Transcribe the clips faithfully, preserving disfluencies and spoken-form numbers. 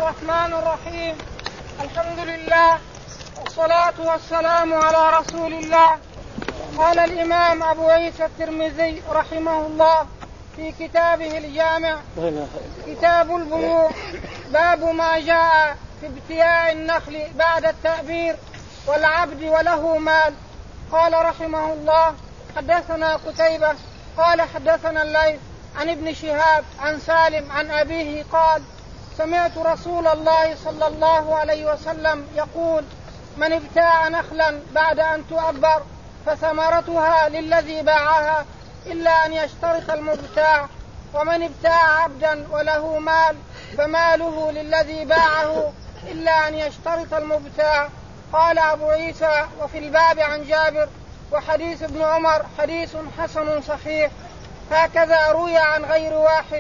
الرحمن الرحيم. الحمد لله والصلاة والسلام على رسول الله. قال الإمام أبو عيسى الترمذي رحمه الله في كتابه الجامع كتاب البيوع باب ما جاء في ابتياع النخل بعد التأبير والعبد وله مال. قال رحمه الله حدثنا قتيبة قال حدثنا الليث عن ابن شهاب عن سالم عن أبيه قال سمعت رسول الله صلى الله عليه وسلم يقول من ابتاع نخلا بعد أن تؤبر فثمرتها للذي باعها إلا أن يشترط المبتاع، ومن ابتاع عبدا وله مال فماله للذي باعه إلا أن يشترط المبتاع. قال أبو عيسى وفي الباب عن جابر وحديث ابن عمر حديث حسن صحيح. هكذا روي عن غير واحد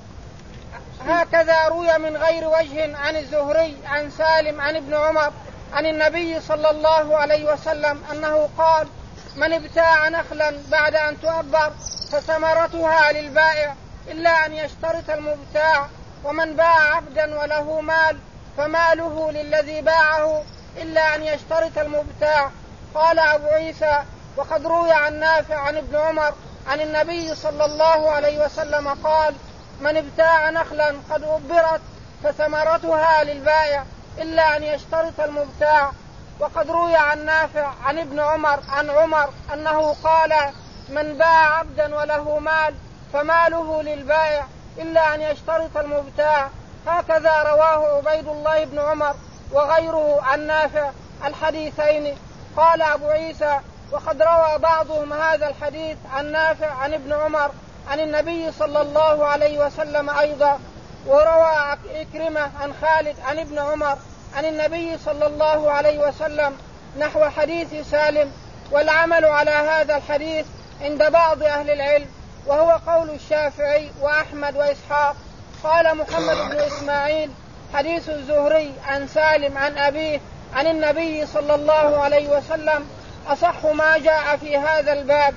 هكذا روي من غير وجه عن الزهري عن سالم عن ابن عمر عن النبي صلى الله عليه وسلم أنه قال من ابتاع نخلا بعد أن تؤبر فثمرتها للبائع إلا أن يشترط المبتاع، ومن باع عبدا وله مال فماله للذي باعه إلا أن يشترط المبتاع. قال أبو عيسى وقد روي عن نافع عن ابن عمر عن النبي صلى الله عليه وسلم قال من ابتاع نخلا قد أبرت فثمرتها للبائع إلا أن يشترط المبتاع. وقد روي عن نافع عن ابن عمر عن عمر أنه قال من باع عبدا وله مال فماله للبائع إلا أن يشترط المبتاع. هكذا رواه عبيد الله بن عمر وغيره عن نافع الحديثين. قال أبو عيسى وقد روى بعضهم هذا الحديث عن نافع عن ابن عمر عن النبي صلى الله عليه وسلم أيضا، وروى إكرمة عن خالد عن ابن عمر عن النبي صلى الله عليه وسلم نحو حديث سالم. والعمل على هذا الحديث عند بعض أهل العلم وهو قول الشافعي وأحمد وإسحاق. قال محمد بن إسماعيل حديث الزهري عن سالم عن أبيه عن النبي صلى الله عليه وسلم أصح ما جاء في هذا الباب.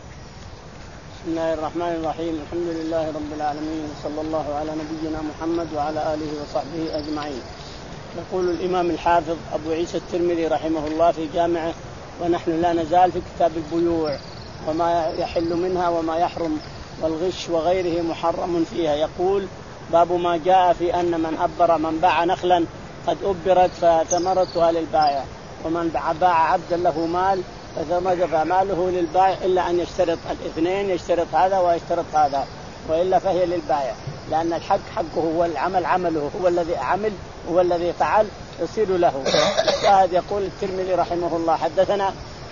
بسم الله الرحمن الرحيم. الحمد لله رب العالمين صلى الله على نبينا محمد وعلى آله وصحبه أجمعين. يقول الإمام الحافظ أبو عيسى الترمذي رحمه الله في جامعه ونحن لا نزال في كتاب البيوع وما يحل منها وما يحرم والغش وغيره محرم فيها. يقول باب ما جاء في أن من أبر من باع نخلا قد أبرت فثمرتها للبائع، ومن باع عبدا له مال فماله للبائع إلا أن يشترط الاثنين، يشترط هذا ويشترط هذا، وإلا فهي للبائع، لأن الحق حقه هو العمل عمله، هو الذي عمل هو الذي فعل يصير له. الشاهد يقول الترمذي رحمه الله حدثنا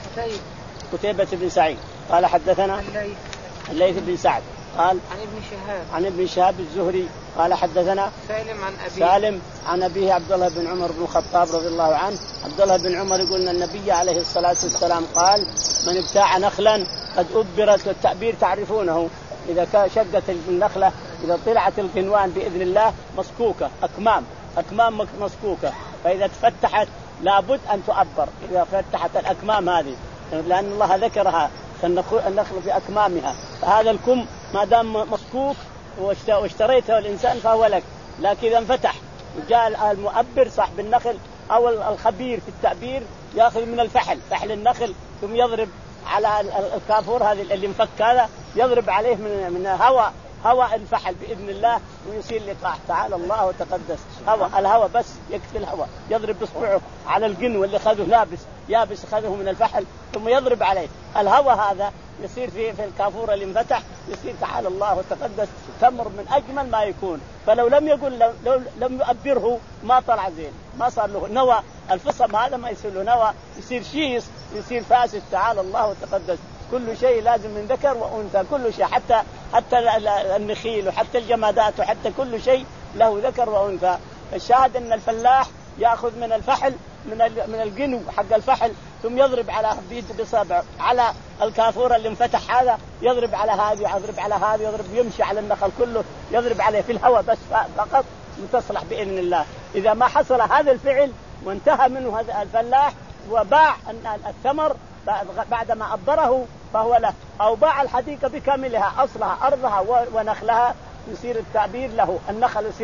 قتيبة بن سعيد قال حدثنا الليث بن سعد قال عن ابن شهاب عن ابن شهاب الزهري قال حدثنا سالم عن أبيه سالم عن أبيه عبد الله بن عمر بن الخطاب رضي الله عنه. عبد الله بن عمر يقول أن النبي عليه الصلاة والسلام قال من ابتاع نخلا قد أبرت، والتأبير تعرفونه إذا شقت النخلة إذا طلعت القنوان بإذن الله مسكوكة أكمام أكمام مسكوكة، فإذا تفتحت لابد أن تؤبر إذا فتحت الأكمام هذه، لأن الله ذكرها النخل في أكمامها، فهذا الكم ما دام مسكوك واشتريته الإنسان فهو لك. لكن إذا انفتح جاء المؤبر صاحب النخل أو الخبير في التأبير يأخذ من الفحل فحل النخل ثم يضرب على الكافور هذا اللي انفك هذا، يضرب عليه من من هواء هواء الفحل بإذن الله ويصير لقاح. تعالى الله وتقدس. هواء الهواء بس يكفي الهواء، يضرب بصبعه على القنو اللي خذه لابس يابس خذه من الفحل ثم يضرب عليه الهواء هذا يصير في في الكافور اللي انفتح يصير تعالى الله وتقدس تمر من أجمل ما يكون. فلو لم يقول لو, لو لم يؤبره ما طلع زين، ما صار له نوى الفصم هذا، ما يصير له نوى، يصير شيس يصير فاسد. تعالى الله وتقدس. كل شيء لازم من ذكر وأنثى، كل شيء حتى حتى النخيل وحتى الجمادات وحتى كل شيء له ذكر وأنثى. الشاهد أن الفلاح يأخذ من الفحل من من القنو حق الفحل ثم يضرب على بيد بصابعه على الكافور اللي انفتح هذا، يضرب على هذه يضرب على هذه يضرب يمشي على النخل كله يضرب عليه في الهواء بس فقط وتصلح بإذن الله. إذا ما حصل هذا الفعل وانتهى منه هذا الفلاح وباع الثمر بعدما أبره فهو له، أو باع الحديقة بكاملها أصلها أرضها ونخلها يصير التعبير له، النخل يصير له.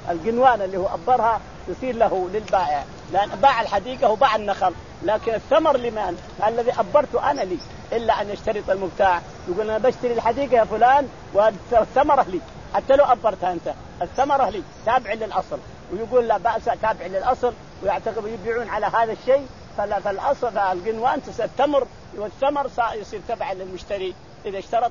القنوان اللي هو أبرها يصير له للبائع، لأن باع الحديقة وباع النخل، لكن الثمر لمن؟ الذي أبرته أنا لي، إلا أن يشترط المبتاع يقول أنا بشتري الحديقة يا فلان والثمرة لي، حتى لو أبرتها أنت الثمرة لي تابع للأصل، ويقول لا بأس تابع للأصل، ويعتقد يبيعون على هذا الشيء. فالأصل القنوان التمر والثمر يصير تبع للمشتري، إذا اشترط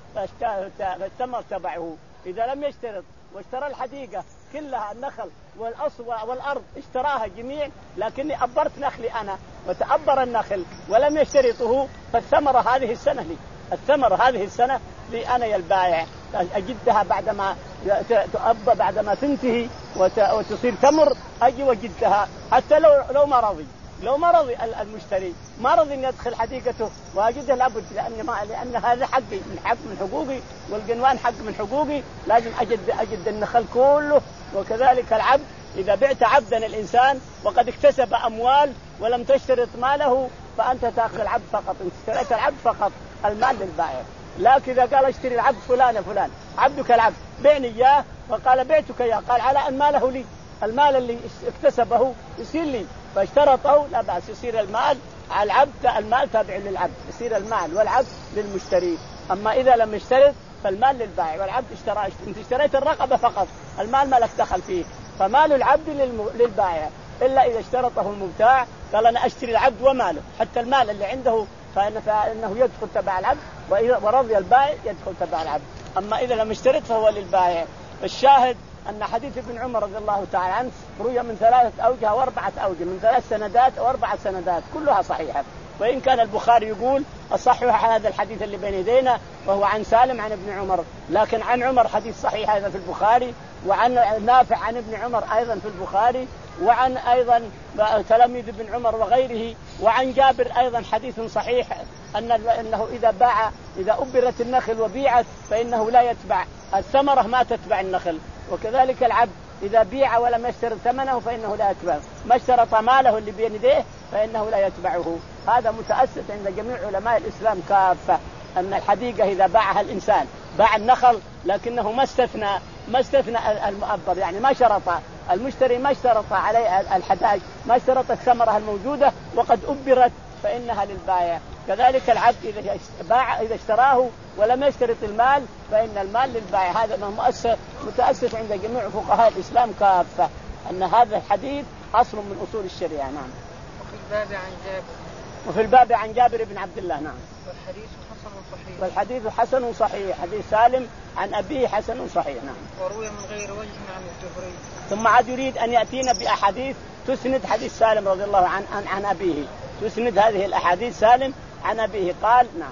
فالثمر تبعه، إذا لم يشترط واشترى الحديقة كلها النخل والأصل والأرض اشتراها جميع، لكني أبرت نخلي أنا وتأبر النخل ولم يشترطه، فالثمرة هذه السنة لي، الثمرة هذه السنة لي أنا يا البائع، أجدها بعدما تؤبى بعدما تنتهي وتصير تمر أجي وجدها، حتى لو لو ما رضي لو ما رضي المشتري ما رضي أن يدخل حديقته وأجدها لابد، لأن ما لأن هذا حقي من حق من حقوقي، والقنوان حق من حقوقي، لازم أجد أجد النخل كله. وكذلك العبد، إذا بعت عبدا الإنسان وقد اكتسب أموال ولم تشترط ماله فأنت تأخذ العبد فقط، إن اشتريت العبد فقط المال للبائع. لكن إذا قال اشتري العبد فلان فلان عبدك العبد بعني إياه، وقال بعتك إياه، قال على أن ماله لي، المال اللي اكتسبه يصير لي، فاشترطه لا بأس، يصير المال على العبد، المال تابع للعبد، يصير المال والعبد للمشتري. أما إذا لم يشترط فالمال للبائع، والعبد اشترى، انت اشتريت الرقبة فقط، المال ما لك دخل فيه، فمال العبد للبائع، إلا إذا اشترطه المبتاع قال أنا أشتري العبد وماله، حتى المال اللي عنده فإن فإنه يدخل تبع العبد، ورضي البائع يدخل تبع العبد. أما إذا لم يشترط فهو للبائع. الشاهد أن حديث ابن عمر رضي الله تعالى عنه روي من ثلاثة أوجه وأربعة أوجه، من ثلاث سندات أو أربعة سندات كلها صحيحة، وإن كان البخاري يقول أصحح هذا الحديث اللي بين يدينا وهو عن سالم عن ابن عمر، لكن عن عمر حديث صحيح هذا في البخاري، وعن نافع عن ابن عمر أيضا في البخاري، وعن أيضا تلاميذ ابن عمر وغيره، وعن جابر أيضا حديث صحيح أن أنه إذا باع إذا أبرت النخل وبيعت فإنه لا يتبع الثمرة ما تتبع النخل، وكذلك العبد إذا بيع ولم يشترط ثمنه فإنه لا يتبعه، ما اشترط ماله اللي بين يديه فإنه لا يتبعه. هذا متأسس عند جميع علماء الإسلام كافة، أن الحديقة إذا باعها الإنسان باع النخل لكنه ما استثنى ما استثنى المؤبر، يعني ما شرط المشتري ما اشترط عليه الحدائق، ما اشترط الثمرة الموجودة وقد أبرت فإنها للبائع. كذلك العبد إذا باع إذا اشتراه ولم يشترط المال فإن المال للبائع. هذا مؤسس متأسس عند جميع فقهاء الإسلام كافة، أن هذا الحديث أصل من أصول الشريعة. نعم. وفي الباب عن جابر وفي الباب عن جابر بن عبد الله. نعم. والحديث حسن صحيح والحديث حسن صحيح، حديث سالم عن أبيه حسن صحيح. نعم. وروي من غير وجه عن الزهري. ثم عاد يريد أن يأتينا بأحاديث تسند حديث سالم رضي الله عنه عن, عن أبيه، تسند هذه الأحاديث سالم عن أبيه. قال نعم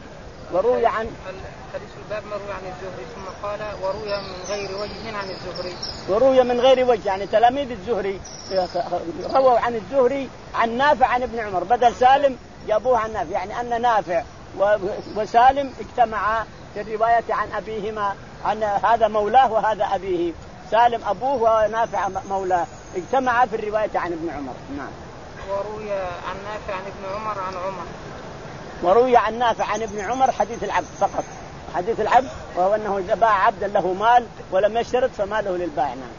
وروي عن حديث الباب مروي عن الزهري، ثم قال وروي من غير وجه عن الزهري. وروي من غير وجه يعني تلاميذ الزهري رووا عن الزهري عن نافع عن ابن عمر، بدل سالم جابوه عن نافع، يعني أن نافع وسالم اجتمعا في الرواية عن أبيهما، عن هذا مولاه وهذا أبيه، سالم أبوه ونافع مولاه، اجتمعا في الرواية عن ابن عمر. نعم. وروي عن نافع عن ابن عمر عن عمر. وروي عن نافع عن ابن عمر حديث العبد فقط، حديث العبد وهو أنه إذا باع عبدا له مال ولم يشترط فماله للبائع. نعم.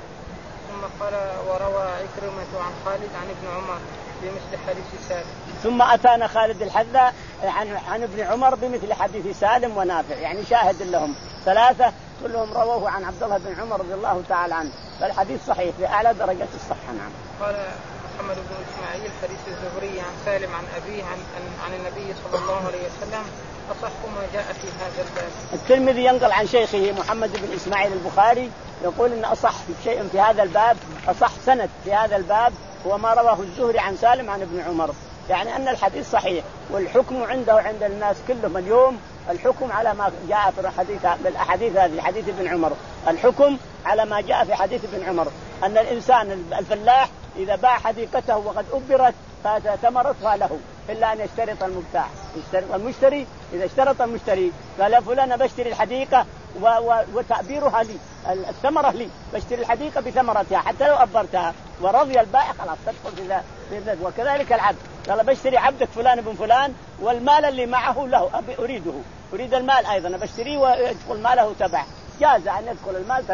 ثم قال وروى عكرمة عن خالد عن ابن عمر بمثل حديث سالم. ثم أتانا خالد الحذاء عن عن ابن عمر بمثل حديث سالم ونافع، يعني شاهد لهم ثلاثة كلهم رووه عن عبد الله بن عمر رضي الله تعالى عنه، فالحديث صحيح في أعلى درجة الصحة. نعم. قال محمد بن إسماعيل حديث الزهري عن سالم عن أبيه عن, عن النبي صلى الله عليه وسلم أصح ما جاء في هذا الباب. الترمذي ينقل عن شيخه محمد بن إسماعيل البخاري يقول إن أصح شيء في هذا الباب، أصح سند في هذا الباب هو ما رواه الزهري عن سالم عن ابن عمر، يعني أن الحديث صحيح، والحكم عنده عند الناس كلهم اليوم الحكم على ما جاء في الحديث بالأحاديث هذه حديث ابن عمر، الحكم على ما جاء في حديث ابن عمر أن الإنسان الفلاح إذا باع حديقته وقد أبرت فثمرتها له إلا أن يشترط المبتاع، يشترط المشتري. إذا اشترط المشتري قال يا فلان بشتري الحديقة وتأبيرها لي، الثمرة لي، بشتري الحديقة بثمرتها حتى لو أبرتها، ورضي البائع خلاص تدخل في ذلك. وكذلك العبد قال بشتري عبدك فلان بن فلان والمال اللي معه له أبي أريده، أريد المال أيضا بشتريه ويدخل ماله تبع، جاز أن يدخل المال تبع.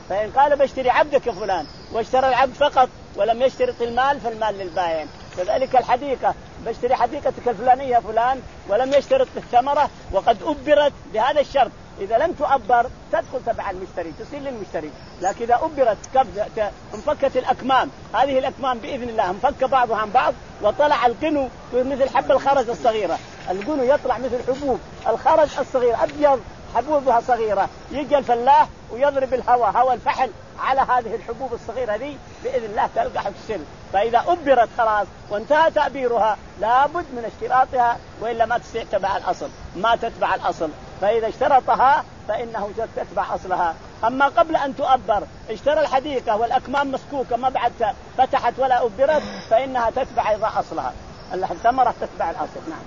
فإن قال بشتري عبدك يا فلان واشترى العبد فقط ولم يشترط المال فالمال للبائع. كذلك الحديقة بشتري حديقتك الفلانية يا فلان ولم يشترط الثمرة وقد أبرت بهذا الشرط، إذا لم تؤبر تدخل تبع المشتري تصير للمشتري. لكن إذا أبرت انفكت الأكمام، هذه الأكمام بإذن الله انفك بعضها عن بعض وطلع القنو مثل حب الخرز الصغيرة، القنو يطلع مثل حبوب الخرز الصغيرة أبيض حبوبها صغيرة، يجي الفلاح ويضرب الهواء هواء الفحل على هذه الحبوب الصغيرة ذي بإذن الله تلقح السن. فإذا أبرت خلاص وانتهى تأبيرها لابد من اشتراطها وإلا ما تتبع الأصل، ما تتبع الأصل. فإذا اشترطها فإنه تتبع أصلها. أما قبل أن تؤبر اشترى الحديقة والأكمام مسكوكة ما بعد فتحت ولا أبرت فإنها تتبع إذا أصلها، الثمرة تتبع الأصل. نعم.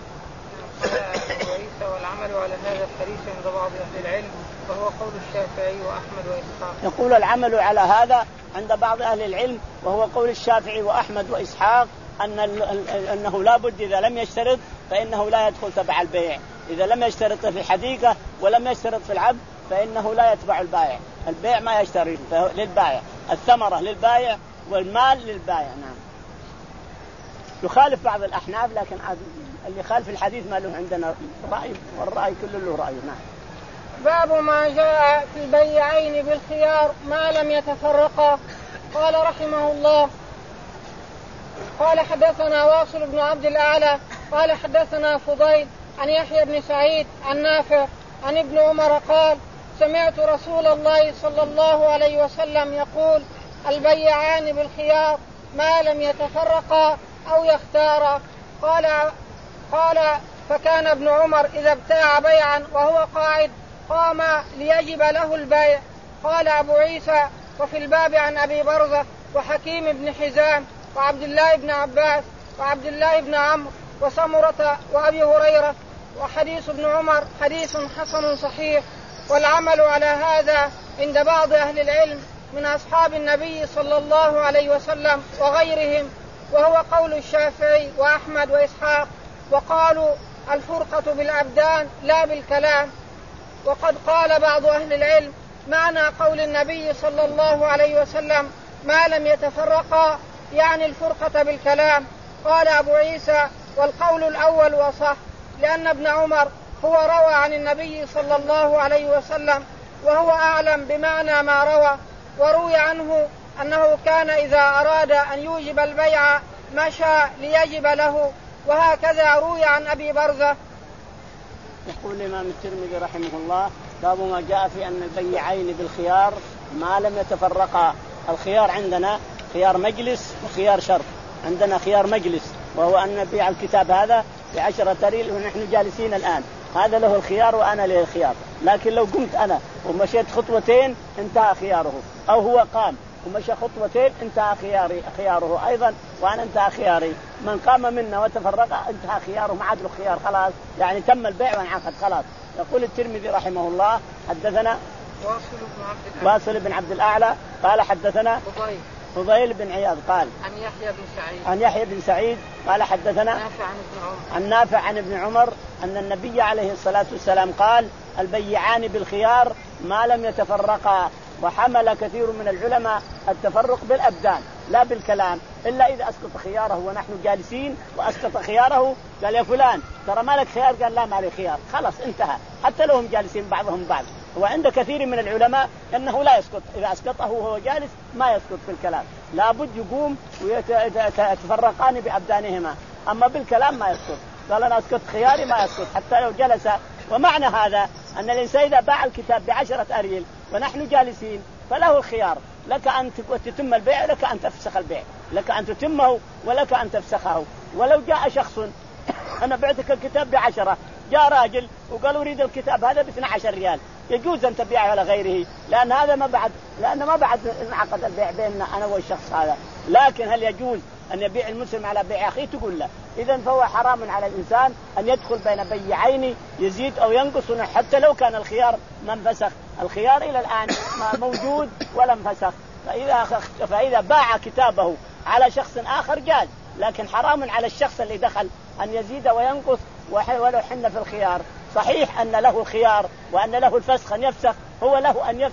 وعيسى والعمل على هذا الحديث عند بعض أهل العلم وهو قول الشافعي وأحمد وإسحاق. يقول العمل على هذا عند بعض أهل العلم وهو قول الشافعي وأحمد وإسحاق أن أنه لا بد إذا لم يشترط فإنه لا يدخل تبع البيع. إذا لم يشترط في حديقة ولم يشترط في العبد فإنه لا يتبع البائع. البيع ما يشترط للبائع، الثمرة للبائع والمال للبائع. نعم. يخالف بعض الأحناف لكن اللي خالف الحديث ما له عندنا رأي والرأي كله له رأي. نعم. باب ما جاء في البيعين بالخيار ما لم يتفرقا. قال رحمه الله قال حدثنا واصل بن عبد الأعلى قال حدثنا فضيل عن يحيى بن سعيد عن نافع عن ابن عمر قال سمعت رسول الله صلى الله عليه وسلم يقول البيعان بالخيار ما لم يتفرقا أو يختارا. قال قال فكان ابن عمر إذا ابتاع بيعا وهو قاعد قام ليجب له البيع. قال أبو عيسى وفي الباب عن أبي برزة وحكيم بن حزام وعبد الله بن عباس وعبد الله بن عمرو وسمرة وأبي هريرة وحديث ابن عمر حديث حسن صحيح. والعمل على هذا عند بعض أهل العلم من أصحاب النبي صلى الله عليه وسلم وغيرهم وهو قول الشافعي وأحمد وإسحاق. وقالوا الفرقة بالأبدان لا بالكلام. وقد قال بعض أهل العلم معنى قول النبي صلى الله عليه وسلم ما لم يتفرقا يعني الفرقة بالكلام. قال أبو عيسى والقول الأول وصح لأن ابن عمر هو روى عن النبي صلى الله عليه وسلم وهو أعلم بمعنى ما روى. وروي عنه أنه كان إذا أراد أن يوجب البيع مشى ليجب له. وهكذا روي عن أبي برزة. يقول الإمام الترمذي رحمه الله باب ما جاء في أن البيعين بالخيار ما لم يتفرقا. الخيار عندنا خيار مجلس وخيار شرط. عندنا خيار مجلس وهو أن نبيع الكتاب هذا بعشرة ريال ونحن جالسين الآن، هذا له الخيار وأنا له الخيار. لكن لو قمت أنا ومشيت خطوتين انتهى خياره، أو هو قام ومشى خطوتين انتهى خياري خياره أيضا وأنا انتهى خياري. من قام منا وتفرق انتهى خياره ما عاد له خيار خلاص، يعني تم البيع وانعقد خلاص. يقول الترمذي رحمه الله حدثنا واصل بن عبد الأعلى واصل بن عبد الأعلى قال حدثنا فضيل فضيل بن عياض قال عن يحيى بن سعيد عن يحيى بن سعيد قال حدثنا نافع عن ابن عمر عن نافع عن ابن عمر أن النبي عليه الصلاة والسلام قال البيعان بالخيار ما لم يتفرقا. وحمل كثير من العلماء التفرق بالأبدان لا بالكلام، إلا إذا أسقط خياره ونحن جالسين وأسقط خياره قال يا فلان ترى مالك خيار، قال لا مالي خيار، خلاص انتهى، حتى لو هم جالسين بعضهم بعض. وعند كثير من العلماء أنه لا يسقط، إذا أسقطه وهو جالس ما يسقط بالكلام، لابد يقوم ويتفرقان بأبدانهما، أما بالكلام ما يسقط. قال أنا أسقط خياري ما يسقط حتى لو جلس. ومعنى هذا أن الإنسان إذا باع الكتاب بعشرة أريل ونحن جالسين فله الخيار، لك أن تتم البيع لك أن تفسخ البيع، لك أن تتمه ولك أن تفسخه. ولو جاء شخص أنا بعتك الكتاب بعشرة، جاء راجل وقال أريد الكتاب هذا باثنى عشر ريال، يجوز أن تبيعه على غيره، لأن هذا ما بعد لأن ما بعد انعقد البيع بيننا أنا والشخص هذا. لكن هل يجوز أن يبيع المسلم على بيع أخيه؟ تقول لا. إذن فهو حرام على الإنسان أن يدخل بين بيعين يزيد أو ينقص حتى لو كان الخيار من فسخ. الخيار إلى الآن ما موجود ولم فسخ. فإذا, فإذا باع كتابه على شخص آخر جاز، لكن حرام على الشخص اللي دخل أن يزيد وينقص ولو حن في الخيار. صحيح أن له الخيار وأن له الفسخ أن يفسخ، هو له أن يفسخ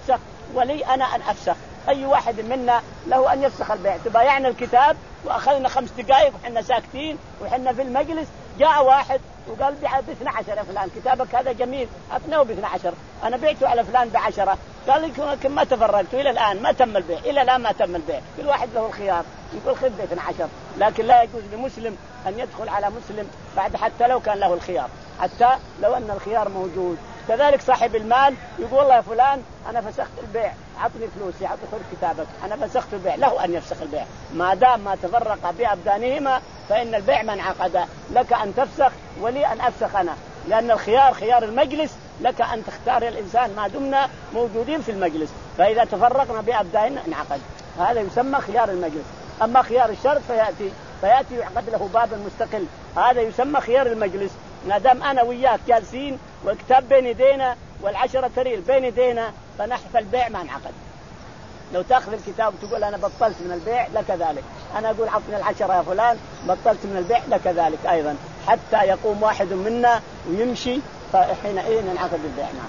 ولي أنا أن أفسخ. أي واحد منا له أن يفسخ البيع. تبايعنا الكتاب وأخذنا خمس دقائق وحنا ساكتين وحنا في المجلس، جاء واحد وقال بيع باثنى عشر يا فلان، كتابك هذا جميل أثناه باثنى عشر، أنا بعته على فلان بعشرة. قال لكم ما تفرقتوا إلى الآن ما تم البيع، إلى الآن ما تم البيع. كل واحد له الخيار يقول خذ باثنى عشر، لكن لا يجوز لمسلم أن يدخل على مسلم بعد حتى لو كان له الخيار، حتى لو أن الخيار موجود. كذلك صاحب المال يقول والله يا فلان أنا فسخت البيع، عطني فلوسي، عطني خذ كتابك، أنا فسخت البيع، له أن يفسخ البيع ما دام ما تفرق بأبدانهما، فإن البيع ما انعقد. لك أن تفسخ ولي أن أفسخ أنا، لأن الخيار خيار المجلس، لك أن تختار الإنسان ما دمنا موجودين في المجلس، فإذا تفرقنا بأبداننا انعقد. هذا يسمى خيار المجلس. أما خيار الشرط فيأتي فيأتي يعقد له باب مستقل، هذا يسمى خيار المجلس. ما دام أنا وياك جالسين والكتاب بين يدينا والعشرة ريال بين يدينا، فنحف البيع ما انعقد. لو تأخذ الكتاب وتقول أنا بطلت من البيع لك ذلك، أنا أقول عطني العشرة يا فلان بطلت من البيع لك ذلك أيضا، حتى يقوم واحد منا ويمشي، فحينئذ ينعقد البيع. نعم.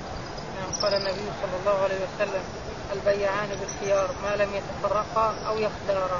قال النبي صلى الله عليه وسلم البيعان بالخيار ما لم يتفرقا أو يختارا.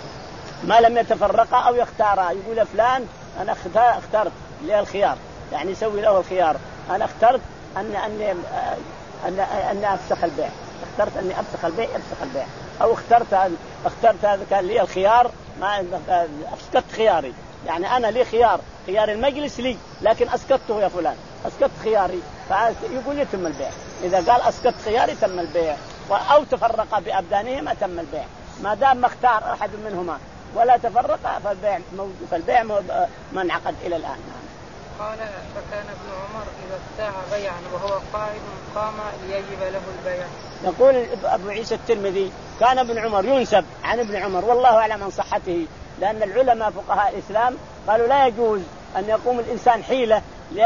ما لم يتفرقا أو يختارا، يقول فلان أنا اخترت لي الخيار، يعني يسوي له الخيار، أنا اخترت أن أني أن أني أفسخ البيع، اخترت أني أفسخ البيع أفسخ البيع، أو اخترت اخترت هذا كان لي الخيار ما أسقطت خياري، يعني أنا لي خيار، خيار المجلس لي لكن أسقطته يا فلان، أسقطت خياري، فيقول يتم البيع. إذا قال أسقطت خياري تم البيع، أو تفرق بأبدانهما تم البيع، ما دام ما اختار أحد منهما ولا تفرق فالبيع موجود، فالبيع ما انعقد إلى الآن. قال فكان ابن عمر إذا ابتاع بيعا وهو قائم قام ليجب له البيع. يقول أبو عيسى الترمذي كان ابن عمر، ينسب عن ابن عمر والله أعلم عن صحته، لأن العلماء فقهاء الإسلام قالوا لا يجوز أن يقوم الإنسان حيلة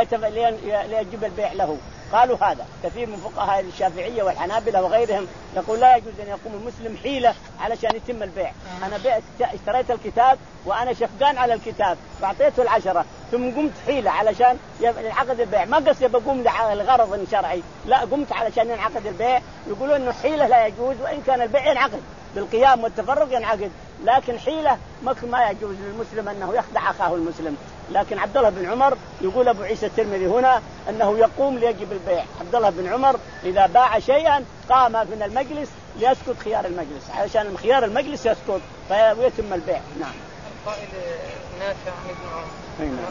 ليجب البيع له، قالوا هذا كثير من فقهاء الشافعية والحنابلة وغيرهم يقول لا يجوز أن يقوم المسلم حيلة علشان يتم البيع. أنا بعت اشتريت الكتاب وأنا شفقان على الكتاب فأعطيته العشرة، ثم قمت حيلة علشان ينعقد البيع، ما قصدي بقوم لغرض شرعي، لا قمت علشان ينعقد البيع. يقولون إنه حيلة لا يجوز، وإن كان البيع ينعقد بالقيام والتفرق ينعقد، لكن حيلة ما يجوز للمسلم أنه يخدع أخاه المسلم. لكن عبد الله بن عمر يقول أبو عيسى الترمذي هنا أنه يقوم ليجب البيع. عبد الله بن عمر إذا باع شيئا قام من المجلس ليسكت خيار المجلس، علشان خيار المجلس يسكت فيتم البيع. نعم. القائل نافع عن ابن عمر. نعم.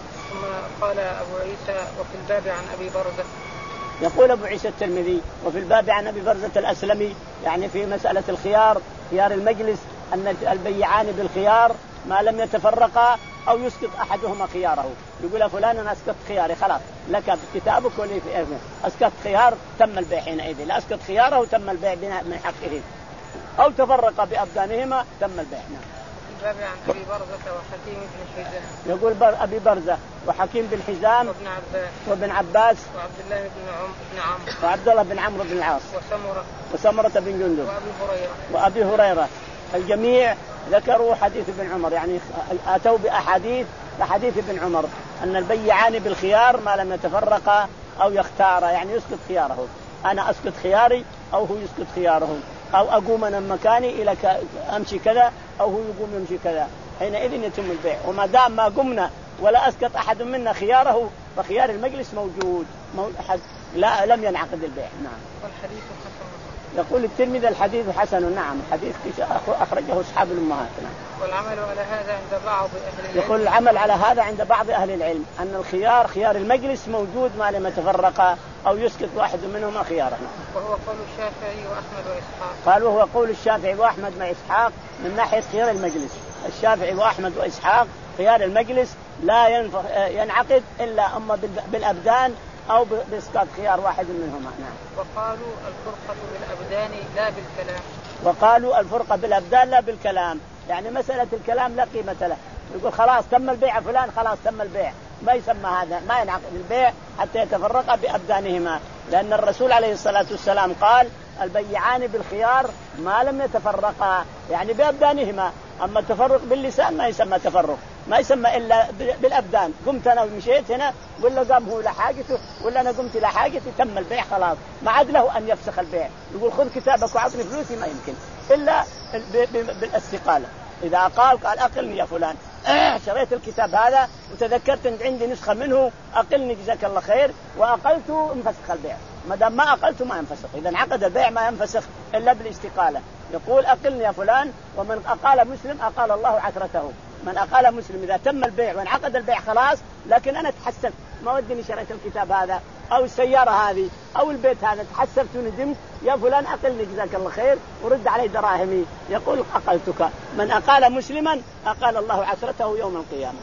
ثم قال أبو عيسى وفي الباب عن أبي برزة. يقول أبو عيسى الترمذي وفي الباب عن أبي برزة الأسلمي، يعني في مسألة الخيار خيار المجلس، أن البيعان بالخيار ما لم يتفرقا أو يسقط أحدهما خياره. يقول فلان أنا أسقط خياري خلاص لك كتابك ولي في إذنه، أسقط خيار تم البيع حينئذ، لا أسقط خياره تم البيع من حقه، أو تفرق بأبدانهما تم البيع. نعم. الباب عن أبي برزة وحكيم بن حزام. يقول بر أبي برزة وحكيم بن حزام وابن عباس وابن عباس وعبد الله بن عم بن عمرو وعبد الله بن عمرو بن العاص وسمرة وسمرة بن جندب وأبي هريرة وأبي هريرة. الجميع ذكروا حديث ابن عمر، يعني أتوا بأحاديث لحديث ابن عمر أن البيعان بالخيار ما لم يتفرقا أو يختارا، يعني يسقط خياره، أنا أسقط خياري أو هو يسقط خياره، أو أقوم من مكاني إلى أمشي كذا أو هو يقوم يمشي كذا، حينئذ يتم البيع. وما دام ما قمنا ولا أسقط أحد منا خياره فخيار المجلس موجود لا لم ينعقد البيع. نعم. والحديث حسن. يقول الترمذي الحديث حسن. نعم. حديث أخرجه أصحاب الأمهات. نعم. والعمل على هذا عند بعض أهل العلم. يقول العمل على هذا عند بعض أهل العلم أن الخيار خيار المجلس موجود ما لم يتفرق أو يسقط واحد منهما خياره. وهو قول الشافعي وأحمد وإسحاق. قال وهو قول الشافعي وأحمد مع إسحاق من ناحية خيار المجلس. الشافعي وأحمد وإسحاق خيار المجلس لا ينعقد إلا أما بالأبدان أو بإسقاط خيار واحد منهما. نعم. وقالوا الفرقة بالأبدان لا بالكلام. وقالوا الفرقة بالأبدان لا بالكلام، يعني مسألة الكلام لا قيمة له، يقول خلاص تم البيع فلان خلاص تم البيع، ما يسمى هذا، ما ينعقد البيع حتى يتفرقا بأبدانهما، لأن الرسول عليه الصلاة والسلام قال البيعان بالخيار ما لم يتفرقا، يعني بأبدانهما. أما التفرق باللسان ما يسمى تفرق، ما يسمى إلا بالأبدان. قمت أنا ومشيت هنا ولا قام هو لحاجته ولا أنا قمت لحاجتي، تم البيع خلاص، ما عاد له أن يفسخ البيع. يقول خذ كتابك وعطني فلوسي، ما يمكن إلا بالاستقالة. إذا أقال قال أقلني يا فلان، شريت الكتاب هذا وتذكرت أن عندي نسخة منه، أقلني جزاك الله خير، وأقلته انفسخ البيع. ما دام ما أقلته ما ينفسخ. إذا انعقد البيع ما ينفسخ إلا بالاستقالة. يقول أقلني يا فلان، ومن أقال مسلم أقال الله عثرته. من أقال مسلم إذا تم البيع وانعقد البيع خلاص، لكن أنا تحسبت ما ودني شريت الكتاب هذا أو السيارة هذه أو البيت هذا، تحسبت وندمت، يا فلان أقلني جزاك الله خير ورد علي دراهمي. يقول أقلتك. من أقال مسلما أقال الله عثرته يوم القيامة.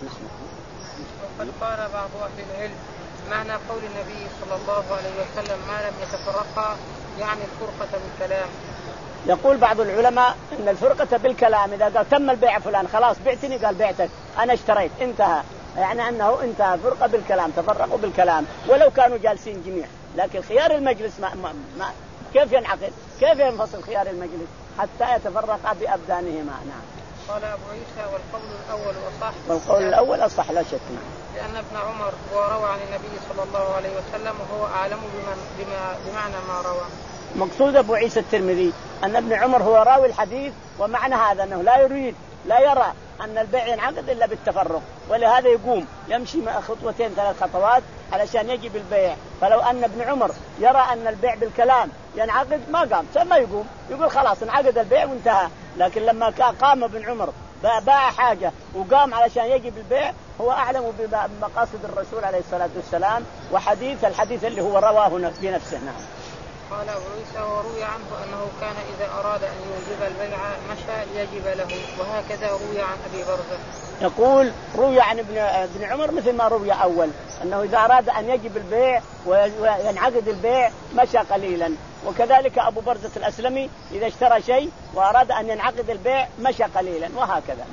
وقد قال بعض أهل العلم معنى قول النبي صلى الله عليه وسلم ما لم يتفرقا يعني الفرقة بالكلام. يقول بعض العلماء إن الفرقة بالكلام، إذا قال تم البيع فلان خلاص بعتني، قال بعتك أنا اشتريت، انتهى، يعني أنه انتهى. فرقة بالكلام، تفرقوا بالكلام ولو كانوا جالسين جميع. لكن خيار المجلس ما, ما, ما كيف ينعقد؟ كيف ينفصل خيار المجلس حتى يتفرقا بأبدانهما؟ نعم. قال أبو عيسى والقول الأول أصح. والقول الأول أصح لا شك. لأن ابن عمر هو روى عن النبي صلى الله عليه وسلم وهو أعلم بمن بما بمعنى ما روى. مقصود أبو عيسى الترمذي أن ابن عمر هو راوي الحديث، ومعنى هذا أنه لا يريد لا يرى أن البيع ينعقد إلا بالتفرق، ولهذا يقوم يمشي خطوتين ثلاث خطوات علشان يجب البيع. فلو أن ابن عمر يرى أن البيع بالكلام ينعقد ما قام، ما يقوم، يقول خلاص انعقد البيع وانتهى. لكن لما قام ابن عمر باع حاجة وقام علشان يجب البيع، هو أعلم بمقاصد الرسول عليه الصلاة والسلام وحديث الحديث اللي هو رواه بنفسه. نعم. قال أبو عيسى وروي عنه أنه كان إذا أراد أن يوجب البيع مشى يجب له، وهكذا روي عن أبي برزة. يقول روي عن ابن ابن عمر مثل ما روي أول، أنه إذا أراد أن يجب البيع وينعقد البيع مشى قليلا. وكذلك أبو برزة الأسلمي إذا اشترى شيء وأراد أن ينعقد البيع مشى قليلا، وهكذا.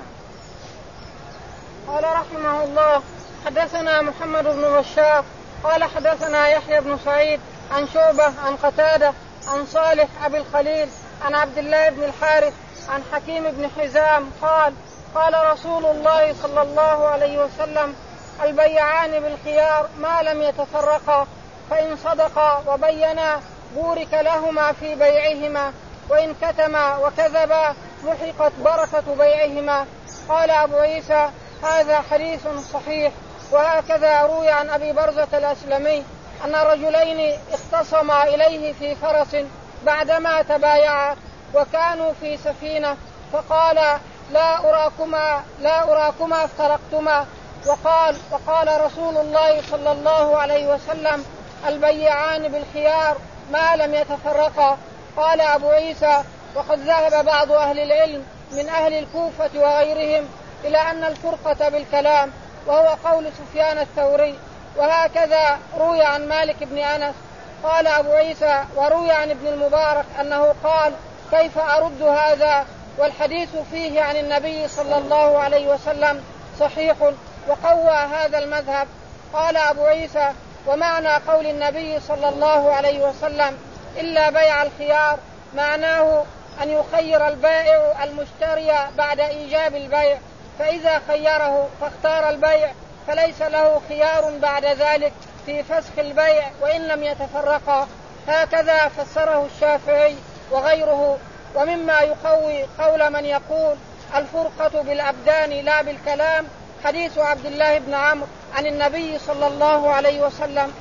قال رحمه الله حدثنا محمد بن بشار قال حدثنا يحيى بن سعيد عن شعبة عن قتادة عن صالح أبي الخليل عن عبد الله بن الحارث عن حكيم بن حزام قال قال رسول الله صلى الله عليه وسلم البيعان بالخيار ما لم يتفرقا، فإن صدقا وبينا بورك لهما في بيعهما، وإن كتما وكذبا محقت بركة بيعهما. قال أبو عيسى هذا حديث صحيح. وهكذا روي عن أبي برزة الأسلمي أن رجلين اختصما إليه في فرس بعدما تبايعا وكانوا في سفينة، فقال لا أراكما لا أراكما افترقتما. وقال وقال رسول الله صلى الله عليه وسلم البيعان بالخيار ما لم يتفرقا. قال أبو عيسى وقد ذهب بعض أهل العلم من أهل الكوفة وغيرهم إلى أن الفرقة بالكلام، وهو قول سفيان الثوري. وهكذا روي عن مالك بن أنس. قال أبو عيسى وروي عن ابن المبارك أنه قال كيف أرد هذا، والحديث فيه عن النبي صلى الله عليه وسلم صحيح وقوى هذا المذهب. قال أبو عيسى ومعنى قول النبي صلى الله عليه وسلم إلا بيع الخيار معناه أن يخير البائع المشتري بعد إيجاب البيع، فإذا خيره فاختار البيع فليس له خيار بعد ذلك في فسخ البيع وإن لم يتفرقا. هكذا فسره الشافعي وغيره. ومما يقوي قول من يقول الفرقة بالأبدان لا بالكلام حديث عبد الله بن عمرو عن النبي صلى الله عليه وسلم.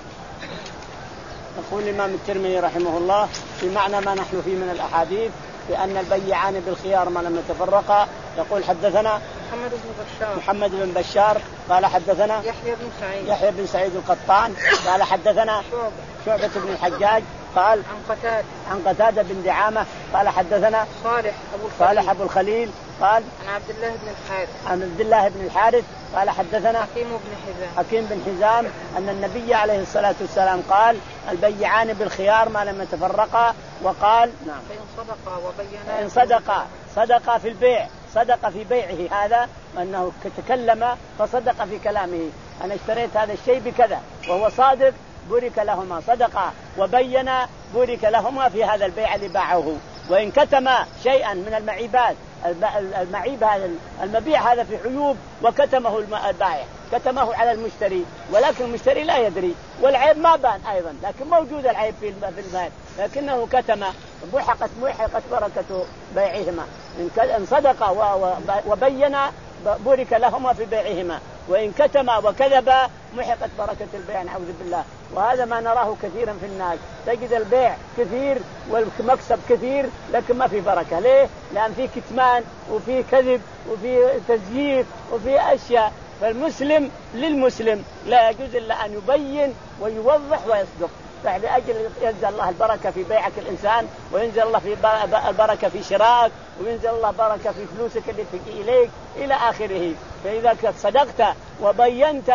يقول الإمام الترمذي رحمه الله في معنى ما نحن فيه من الأحاديث بأن البيعان بالخيار ما لم يتفرقا. يقول حدثنا محمد بن بشار محمد بن بشار قال حدثنا يحيى بن سعيد يحيى بن سعيد القطان قال حدثنا شعبة, شعبة بن الحجاج قال عن قتادة عن قتادة بن دعامة قال حدثنا صالح أبو الخليل, صالح أبو الخليل قال عن عبد الله بن الحارث عن عبد الله بن الحارث قال حدثنا حكيم بن حزام حكيم بن حزام أن النبي عليه الصلاة والسلام قال البيعان بالخيار ما لم يتفرقا. وقال نعم فإن صدقا وبينا إن صدقا صدقا في البيع، صدق في بيعه، هذا أنه تكلم فصدق في كلامه، أنا اشتريت هذا الشيء بكذا وهو صادق بورك لهما صدقة وبين بورك لهما في هذا البيع اللي باعه. وإن كتم شيئا من المعيبات المعيب هذا المبيع هذا في عيوب وكتمه البائع كتمه على المشتري ولكن المشتري لا يدري والعيب ما بان أيضا لكن موجود العيب في المال لكنه كتم محقت محقت بركة بيعهما. إن صدق وبين بورك لهما في بيعهما وإن كتم وكذب محقت بركة البيع نعوذ بالله. وهذا ما نراه كثيرا في الناس تجد البيع كثير والمكسب كثير لكن ما في بركة. ليه؟ لأن في كتمان وفي كذب وفي تزييف وفي أشياء. فالمسلم للمسلم لا يجوز إلا أن يبين ويوضح ويصدق لأجل ينزل الله البركة في بيعك الإنسان وينزل الله في البركة في شرائك وينزل الله بركة في فلوسك اللي تجي إليك إلى آخره. فإذا صدقت وبينت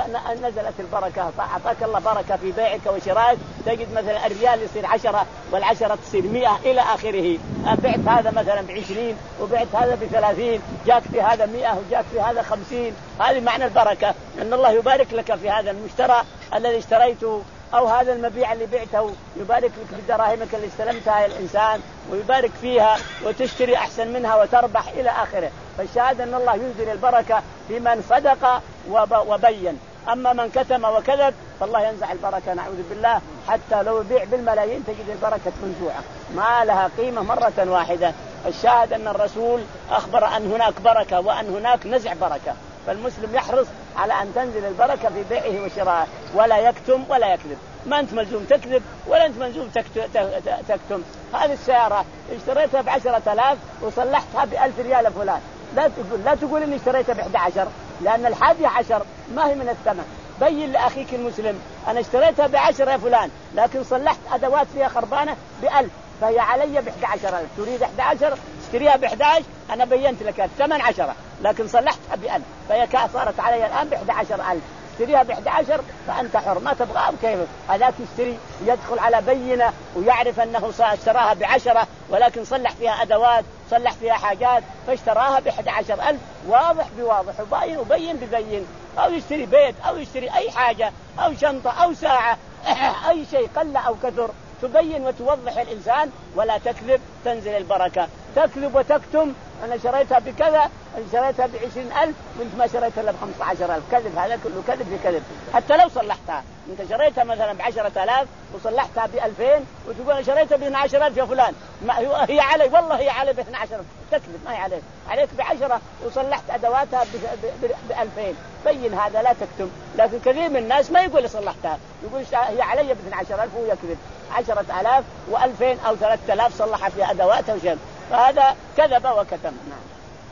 نزلت البركة فأعطاك الله بركة في بيعك وشرائك. تجد مثلا الريال يصير عشرة والعشرة تصير مئة إلى آخره. بعت هذا مثلا بعشرين وبعت هذا بثلاثين جاك في هذا مئة وجاك في هذا خمسين. هذه معنى البركة أن الله يبارك لك في هذا المشترى الذي اشتريته أو هذا المبيع اللي بعته يبارك لك بدراهمك اللي استلمتها الإنسان ويبارك فيها وتشتري أحسن منها وتربح إلى آخره. فالشاهد أن الله ينزل البركة في من صدق وبين. أما من كتم وكذب فالله ينزع البركة نعوذ بالله. حتى لو يبيع بالملايين تجد البركة منزوعة ما لها قيمة مرة واحدة. الشاهد أن الرسول أخبر أن هناك بركة وأن هناك نزع بركة. فالمسلم يحرص على أن تنزل البركة في بيعه وشرائه ولا يكتم ولا يكذب. ما أنت ملزوم تكذب ولا أنت ملزوم تكتم. هذه السيارة اشتريتها بعشرة آلاف وصلحتها بألف ريال فلان لا تقول لا تقول إني اشتريتها بإحدى عشر لأن الحادي عشر ما هي من الثمن. بين لأخيك المسلم أنا اشتريتها بعشرة يا فلان لكن صلحت أدوات فيها خربانة بألف فهي علي بإحدى عشر ألف. تريد إحدى عشر اشتريها بإحدى عشر أنا بينت لك الثمن عشرة لكن صلحتها بألف فهي صارت علي الآن بإحدى عشر ألف. اشتريها بإحدى عشر فأنت حر ما تبغى كيف. هذاك يشتري يدخل على بينة ويعرف أنه اشتراها بعشرة ولكن صلح فيها أدوات صلح فيها حاجات فاشتراها بإحدى عشر ألف واضح بواضح وبين وبين ببين. أو يشتري بيت أو يشتري أي حاجة أو شنطة أو ساعة أي شيء قل أو كثر تبين وتوضح الإنسان ولا تكذب تنزل البركة. تكذب وتكتم أنا شريتها بكذا أنا شريتها بعشرين ألف وانت ما شريتها إلا بخمسة عشر ألف. كذب هذا كله كذب بكذب. حتى لو صلحتها انت شريتها مثلا بعشرة آلاف وصلحتها بألفين وتقول أنا شريتها باثنى عشر ألف يا فلان ما هي علي والله هي علي باثنى عشر ألف. تكذب ما هي عليك عليك بعشرة وصلحت أدواتها بألفين. بين هذا لا تكتم. لكن كثير من الناس ما يقول صلحتها يقول هي علي باثنى عشر ألف وهو يكذب عشرة آلاف وألفين أو ثلاثة آلاف صلح فيها أدواتها وشيء فهذا كذب وكتم. نعم.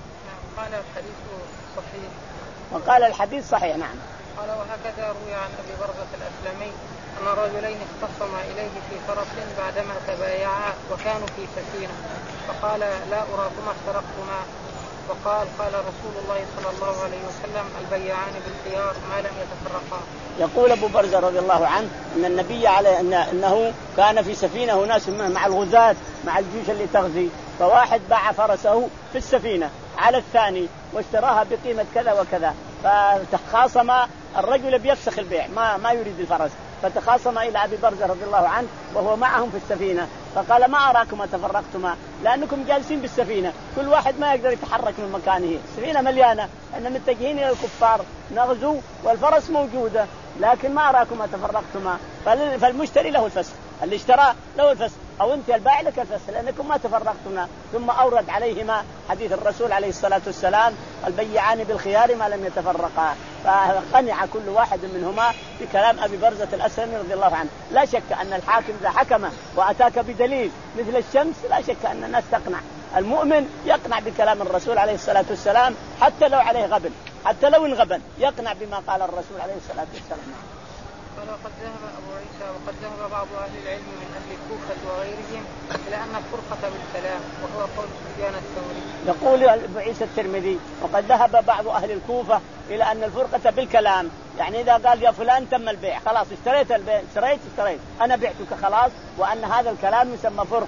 قال الحديث صحيح. وقال الحديث صحيح. نعم. قال وهكذا روي عن أبي برزة الأسلمي أن رجلين اختصما إليه في فرس بعدما تبايعا وكانوا في سفينة فقال لا أراكما افترقتما وقال قال رسول الله صلى الله عليه وسلم البيعان بالخيار ما لم يتفرقا. يقول أبو برزة رضي الله عنه أن النبي عليه إن أنه كان في سفينة ناس مع الغزاة مع الجيوش اللي تغزي فواحد باع فرسه في السفينة على الثاني واشتراها بقيمة كذا وكذا فتخاصم الرجل بيفسخ البيع ما ما يريد الفرس فتخاصم إلى أبي برزة رضي الله عنه وهو معهم في السفينة فقال ما أراكما تفرقتما لأنكم جالسين بالسفينة كل واحد ما يقدر يتحرك من مكانه. السفينة مليانة أن متجهين إلى الكفار نغزو والفرس موجودة لكن ما أراكما تفرقتما. فالمشتري له الفسخ اللي اشترى له الفسخ أو أنت البائع لك الفسخ لأنكم ما تفرقتما. ثم أورد عليهما حديث الرسول عليه الصلاة والسلام البيعان بالخيار ما لم يتفرقا. فقنع كل واحد منهما بكلام أبي برزة الأسلمي رضي الله عنه. لا شك أن الحاكم إذا حكم وأتاك بدليل مثل الشمس لا شك أن الناس تقنع. المؤمن يقنع بكلام الرسول عليه الصلاة والسلام حتى لو عليه غبن حتى لو انغبن يقنع بما قال الرسول عليه الصلاة والسلام. قال وقد ذهب أبو عيسى وقد ذهب بعض أهل العلم من أهل الكوفة وغيرهم إلى أن الفرقة بالكلام وهو قول سفيان الثوري. يقول أبو عيسى الترمذي وقد ذهب بعض أهل الكوفة إلى أن الفرقة بالكلام يعني إذا قال يا فلان تم البيع خلاص اشتريت البيع اشتريت اشتريت أنا بعتك خلاص وأن هذا الكلام يسمى فرقة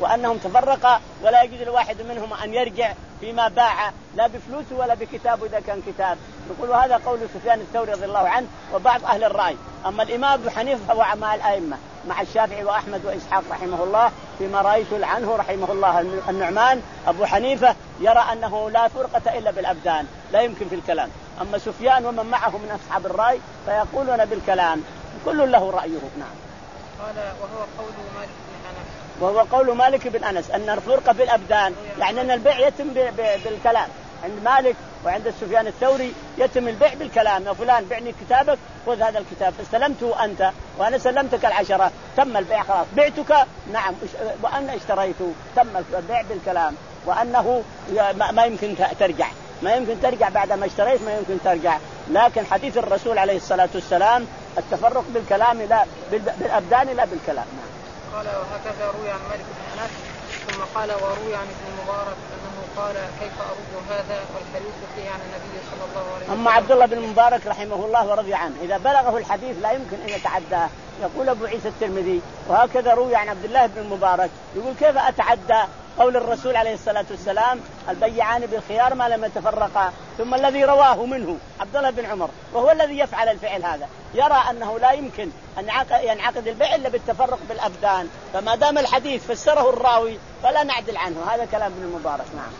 وأنهم تفرقا ولا يجوز لواحد منهم أن يرجع فيما باع لا بفلوسه ولا بكتابه إذا كان كتاب. يقول هذا قول سفيان الثوري رضي الله عنه وبعض أهل الرأي. أما الإمام أبو حنيفة هو مع الأئمة مع الشافعي وأحمد وإسحاق رحمه الله فيما رأيت عنه رحمه الله. النعمان أبو حنيفة يرى أنه لا فرقة إلا بالأبدان لا يمكن في الكلام. أما سفيان ومن معه من أصحاب الرأي فيقولون بالكلام، كل له رأيه. نعم. قال وهو قول مالك بن أنس وهو قول مالك بن أنس أن الفرقة في الأبدان، يعني أن البيع يتم بالكلام. عند مالك وعند السفيان الثوري يتم البيع بالكلام. يا فلان بعني كتابك، خذ هذا الكتاب، فاستلمته أنت وأنا سلمتك العشرة، تم البيع خلاص. بعتك نعم وأنا اشتريته، تم البيع بالكلام. وأنه ما يمكن ترجع، ما يمكن ترجع بعد ما اشتريت، ما يمكن ترجع. لكن حديث الرسول عليه الصلاة والسلام التفرق بالكلام لا بالأبدان لا بالكلام. نعم. قال وهكذا روي عن مالك بن أنس. ثم قال وروي عن ابن المبارك أنه قال كيف أرد هذا والحديث فيه عن النبي صلى الله عليه وسلم. أما عبد الله بن المبارك رحمه الله ورضي عنه إذا بلغه الحديث لا يمكن أن يتعداه. يقول أبو عيسى الترمذي وهكذا روي عن عبد الله بن المبارك يقول كيف أتعدى قول الرسول عليه الصلاة والسلام البيعان بالخيار ما لم يتفرقا. ثم الذي رواه منه عبد الله بن عمر وهو الذي يفعل الفعل هذا يرى أنه لا يمكن أن ينعقد البيع إلا بالتفرق بالأبدان. فما دام الحديث فسره الراوي فلا نعدل عنه. هذا كلام ابن المبارك. نعم.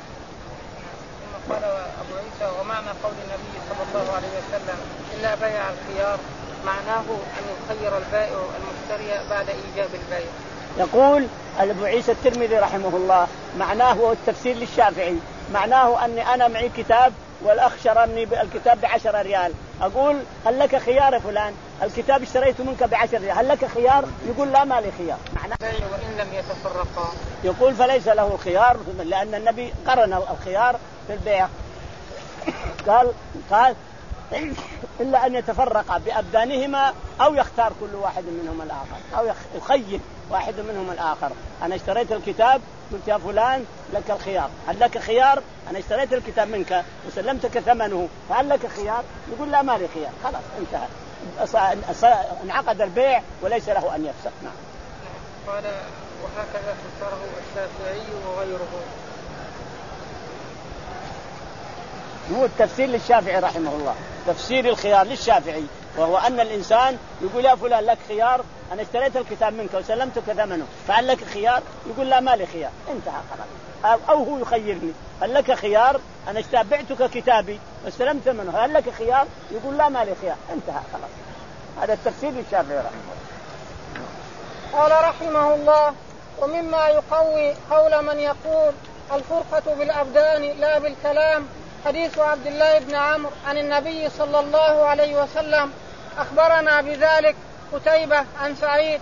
ثم قال أبو عيسى ومعنى قول النبي صلى الله عليه وسلم إلا بيع الخيار معناه أن يخير البائع المشتري بعد إيجاب البيع. يقول أبو عيسى الترمذي رحمه الله معناه هو التفسير للشافعي، معناه أني أنا معي كتاب والأخ شرني الكتاب بعشرة ريال، أقول هل لك خيار فلان؟ الكتاب اشتريته منك بعشر ريال، هل لك خيار؟ يقول لا ما لي خيار. معناه وإن لم يتفرقا يقول فليس له خيار لأن النبي قرن الخيار في البيع. قال قال إلا أن يتفرقا بأبدانهما أو يختار كل واحد منهم الآخر أو يخير واحد منهم الآخر. أنا اشتريت الكتاب قلت يا فلان لك الخيار، هل لك خيار؟ أنا اشتريت الكتاب منك وسلمتك ثمنه فهل لك خيار؟ يقول لا ما لي خيار. خلاص انتهى، انعقد البيع وليس له أن يفسخ. نعم. قال وهكذا فسره الشافعي وغيره. هو التفسير للشافعي رحمه الله، تفسير الخيار للشافعي، وهو أن الإنسان يقول يا فلان لك خيار، أنا اشتريت الكتاب منك وسلمتك ثمنه فهل لك خيار؟ يقول لا ما لي خيار. انتهى خلاص. أو هو يخيرني هل لك خيار؟ أنا اشتبعتك كتابي واستلمت ثمنه هل لك خيار؟ يقول لا ما لي خيار. انتهى خلاص. هذا التفسير للشافعي رحمه الله. قال رحمه الله ومما يقوي قول من يقول الفرقة بالأبدان لا بالكلام حديث عبد الله بن عمرو عن النبي صلى الله عليه وسلم أخبرنا بذلك قتيبة عن سعيد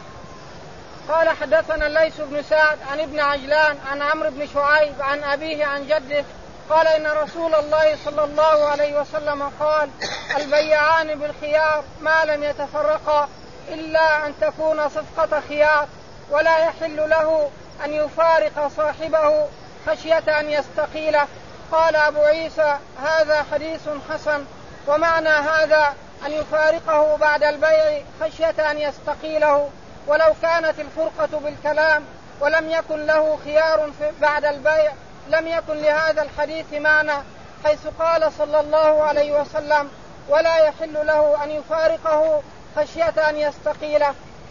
قال حدثنا الليث بن سعد عن ابن عجلان عن عمرو بن شعيب عن أبيه عن جده قال إن رسول الله صلى الله عليه وسلم قال البيعان بالخيار ما لم يتفرقا إلا أن تكون صفقة خيار ولا يحل له أن يفارق صاحبه خشية أن يستقيله. قال أبو عيسى هذا حديث حسن ومعنى هذا أن يفارقه بعد البيع خشية أن يستقيله. ولو كانت الفرقة بالكلام ولم يكن له خيار بعد البيع لم يكن لهذا الحديث معنى حيث قال صلى الله عليه وسلم ولا يحل له أن يفارقه خشية أن يستقيله.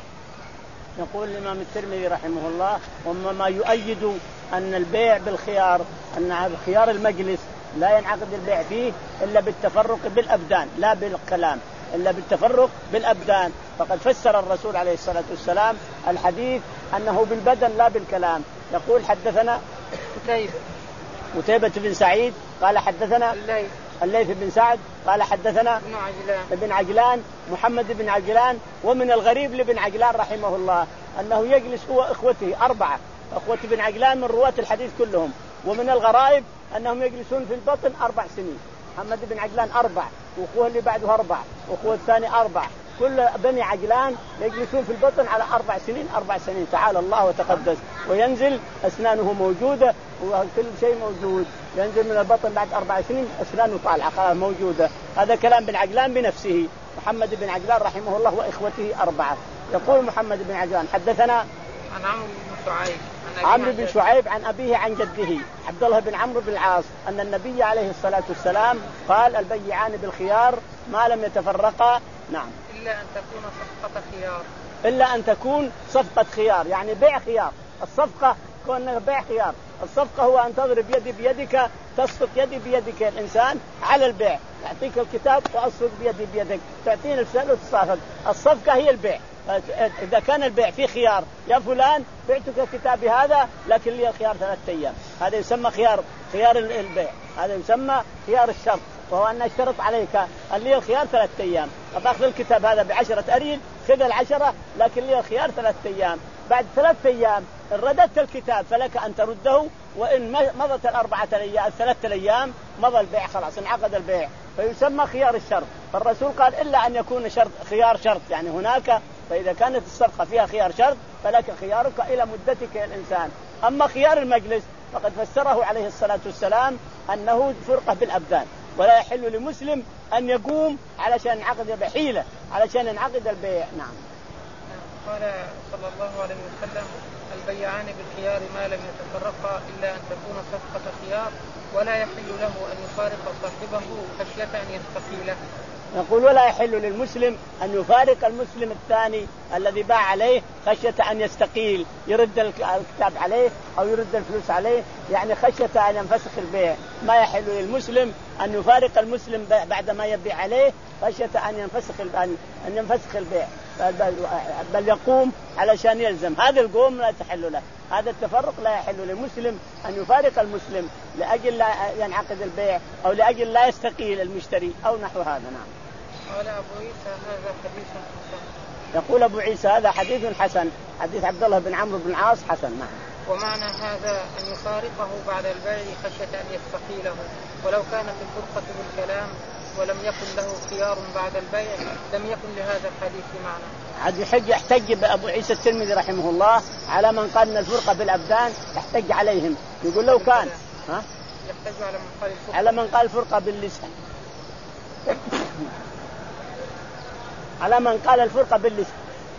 يقول الإمام الترمذي رحمه الله وما يؤيد أن البيع بالخيار أن خيار المجلس لا ينعقد البيع فيه إلا بالتفرق بالأبدان لا بالكلام، إلا بالتفرق بالأبدان. فقد فسر الرسول عليه الصلاة والسلام الحديث أنه بالبدن لا بالكلام. يقول حدثنا قتيبة قتيبة بن سعيد قال حدثنا الليث الليث بن سعد قال حدثنا ابن عجلان ابن عجلان محمد بن عجلان. ومن الغريب لابن عجلان رحمه الله أنه يجلس هو إخوته أربعة، أخوة ابن عجلان من رواة الحديث كلهم. ومن الغرائب أنهم يجلسون في البطن أربع سنين. محمد بن عجلان أربع، وأخوه اللي بعده أربع، وأخوه الثاني أربع، كل بني عجلان يجلسون في البطن على أربع سنين أربع سنين. تعالى الله وتقدس. وينزل أسنانه موجودة وكل شيء موجود، ينزل من البطن بعد أربع سنين أسنانه طالعة موجودة. هذا كلام بن عجلان بنفسه. محمد بن عجلان رحمه الله وإخوته أربعة. يقول محمد بن عجلان حدثنا عن عمرو بن شعيب عن عمرو بن شعيب عن أبيه عن جده عبد الله بن عمرو بن العاص أن النبي عليه الصلاة والسلام قال البيعان بالخيار ما لم يتفرقا. نعم. إلا أن تكون صفقة خيار. إلا أن تكون صفقة خيار يعني بيع خيار. الصفقة كون بيع خيار. الصفقة هو أن تضرب يدي بيدك تصفق يدي بيدك الإنسان على البيع. يعطيك الكتاب وأصفق بيدي بيدك تعطيني الفلوس وتصافق. الصفقة هي البيع. إذا كان البيع فيه خيار يا فلان بعتك كتابي هذا لكن لي الخيار ثلاثة أيام هذا يسمى خيار خيار البيع. هذا يسمى خيار الشرط وهو أن اشترط عليك لي الخيار ثلاثة أيام أخذ الكتاب هذا بعشرة أريل خذ العشرة لكن لي الخيار ثلاثة أيام. بعد ثلاثة أيام إن رددت الكتاب فلك أن ترده وإن مضت الأربعة الأيام الثلاثة الأيام مضى البيع خلاص انعقد البيع فيسمى خيار الشرط. فالرسول قال إلا أن يكون شرط خيار شرط يعني هناك. فإذا كانت الصفقة فيها خيار شرط فلك خيارك إلى مدتك يا الإنسان. أما خيار المجلس فقد فسره عليه الصلاة والسلام أنه فرقة بالأبدان ولا يحل لمسلم أن يقوم علشان ينعقد بحيلة علشان ينعقد البيع. نعم. قال صلى الله عليه وسلم البيعان بالخيار ما لم يتفرقا إلا أن تكون صفقة خيار ولا يحل له أن يفارق صاحبه خشية أن يستقيله. يقول ولا يحل للمسلم أن يفارق المسلم الثاني الذي باع عليه خشية أن يستقيل يرد الكتاب عليه أو يرد الفلوس عليه يعني خشية أن ينفسخ البيع. ما يحل للمسلم أن يفارق المسلم بعد ما يبيع عليه خشية أن ينفسخ أن ينفسخ البيع بل يقوم علشان يلزم. هذا القوم لا تحل له. هذا التفرق لا يحل للمسلم أن يفارق المسلم لأجل لا ينعقد البيع أو لأجل لا يستقيل المشتري أو نحو هذا. نعم. قال أبو عيسى هذا حديث حسن. يقول أبو عيسى هذا حديث حسن حديث عبد الله بن عمرو بن العاص حسن. نعم. ومعنى هذا أن يفارقه بعد البيع خشية أن يستقيله ولو كانت الفرقة بالكلام ولم يكن له خيار بعد البيع لم يكن لهذا الحديث معنى. عاد يحج يحتج بأبو عيسى الترمذي رحمه الله على من قال أن الفرقة بالأبدان يحتج عليهم يقول لو كان ها يحتج على من قال الفرقة على من قال الفرقة باللسان على من قال الفرقة باللسان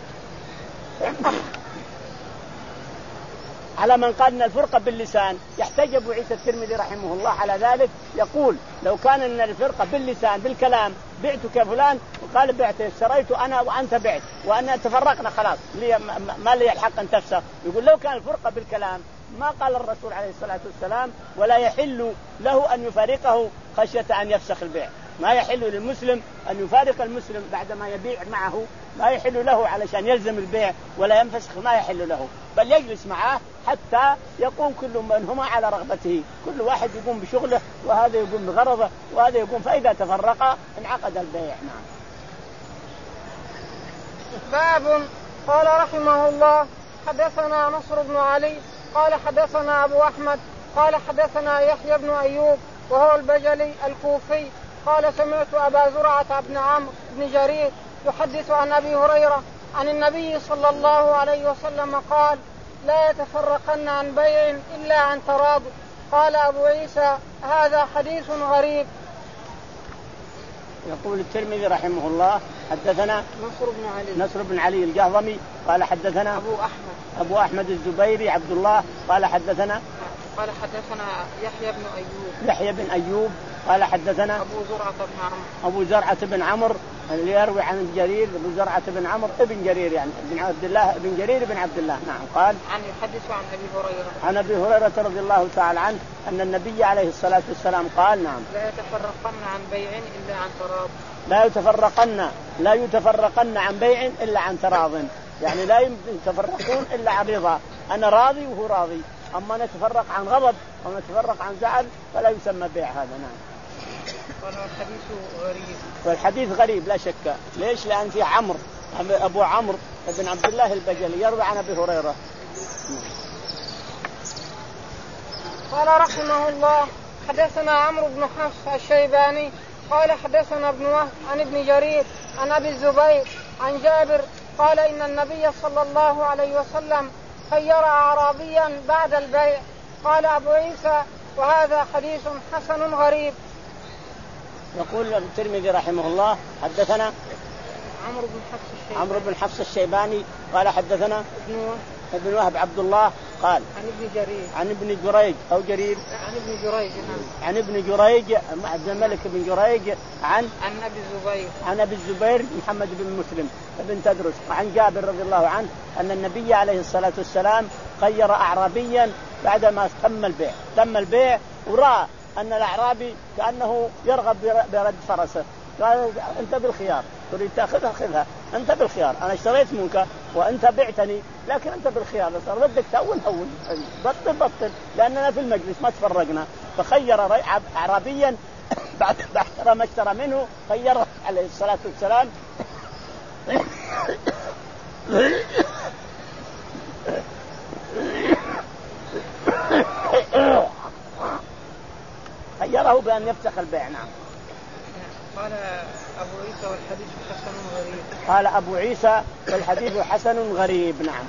على من قال أن الفرقة باللسان يحتج أبو عيسى الترمذي رحمه الله على ذلك يقول لو كان أن الفرقة باللسان بالكلام بعتك يا فلان وقال بعت اشتريت أنا وأنت بعت وأنا تفرقنا خلاص لي ما لي الحق أن تفسخ. يقول لو كان الفرقة بالكلام ما قال الرسول عليه الصلاة والسلام ولا يحل له أن يفارقه خشية أن يفسخ البيع. ما يحل للمسلم أن يفارق المسلم بعدما يبيع معه ما يحل له علشان يلزم البيع ولا ينفسخ ما يحل له بل يجلس معه حتى يقوم كل منهما على رغبته. كل واحد يقوم بشغله وهذا يقوم بغرضه وهذا يقوم فإذا تفرقا انعقد البيع. نعم. باب قال رحمه الله حدثنا نصر بن علي قال حدثنا أبو أحمد قال حدثنا يحيى بن أيوب وهو البجلي الكوفي قال سمعت أبا زرعة بن عمرو بن جرير يحدث عن أبي هريرة عن النبي صلى الله عليه وسلم قال لا يتفرقن عن بيع إلا عن تراض. قال أبو عيسى هذا حديث غريب. يقول الترمذي رحمه الله حدثنا نصر بن علي نصر بن علي الجهضمي قال حدثنا أبو أحمد أبو أحمد الزبيري عبد الله قال حدثنا قال حدثنا يحيى بن أيوب يحيى بن أيوب قال حدثنا أبو زرعة بن عمرو أبو زرعة بن عمرو اللي يروي عن جرير أبو زرعة بن عمرو ابن جرير يعني ابن عبد الله ابن جرير بن عبد الله. نعم. قال عن يحدث عن أبي هريرة عن أبي هريرة رضي الله تعالى عنه أن النبي عليه الصلاة والسلام قال نعم لا يتفرقن عن بيع إلا عن تراض. لا يتفرقن لا يتفرقن عن بيع إلا عن تراض يعني لا يتفرقون إلا عن رضا أنا راضي وهو راضي. أما نتفرق عن غضب أو نتفرق عن زعل فلا يسمى بيع هذا. نعم. والحديث غريب والحديث غريب لا شك. ليش؟ لأن في عمرو أبو عمرو بن عبد الله البجلي يروي عن أبي هريرة. قال رحمه الله حدثنا عمرو بن حفص الشيباني قال حدثنا ابن وهب عن ابن جرير عن أبي الزبير عن جابر قال إن النبي صلى الله عليه وسلم خير أعرابيا بعد البيع. قال أبو عيسى وهذا حديث حسن غريب. يقول الترمذي رحمه الله حدثنا عمرو بن حفص الشيباني عمرو بن حفص الشيباني قال حدثنا ابن وهب ابن وهب عبد الله قال عن ابن جرير عن ابن جريج أو جرير عن ابن جريج نعم. عن ابن جريج عبد الملك بن جريج عن عن أبي الزبير عن أبي الزبير محمد بن مسلم بن تدرس عن جابر رضي الله عنه أن النبي عليه الصلاة والسلام خير أعرابيا بعدما تم البيع تم البيع ورأى أن الأعرابي كأنه يرغب برد فرسه، قال أنت بالخيار، تريد تأخذها خذها، أنت بالخيار، أنا اشتريت منك وأنت بعتني لكن أنت بالخيار، صار بدك تهون هون، بطل بطل لأننا في المجلس ما تفرقنا. فخير أعرابيا بعد ما اشترى منه خيره عليه الصلاة والسلام خيره بأن يفسخ البيع. نعم. قال أبو عيسى والحديث حسن غريب. قال أبو عيسى والحديث حسن غريب. نعم.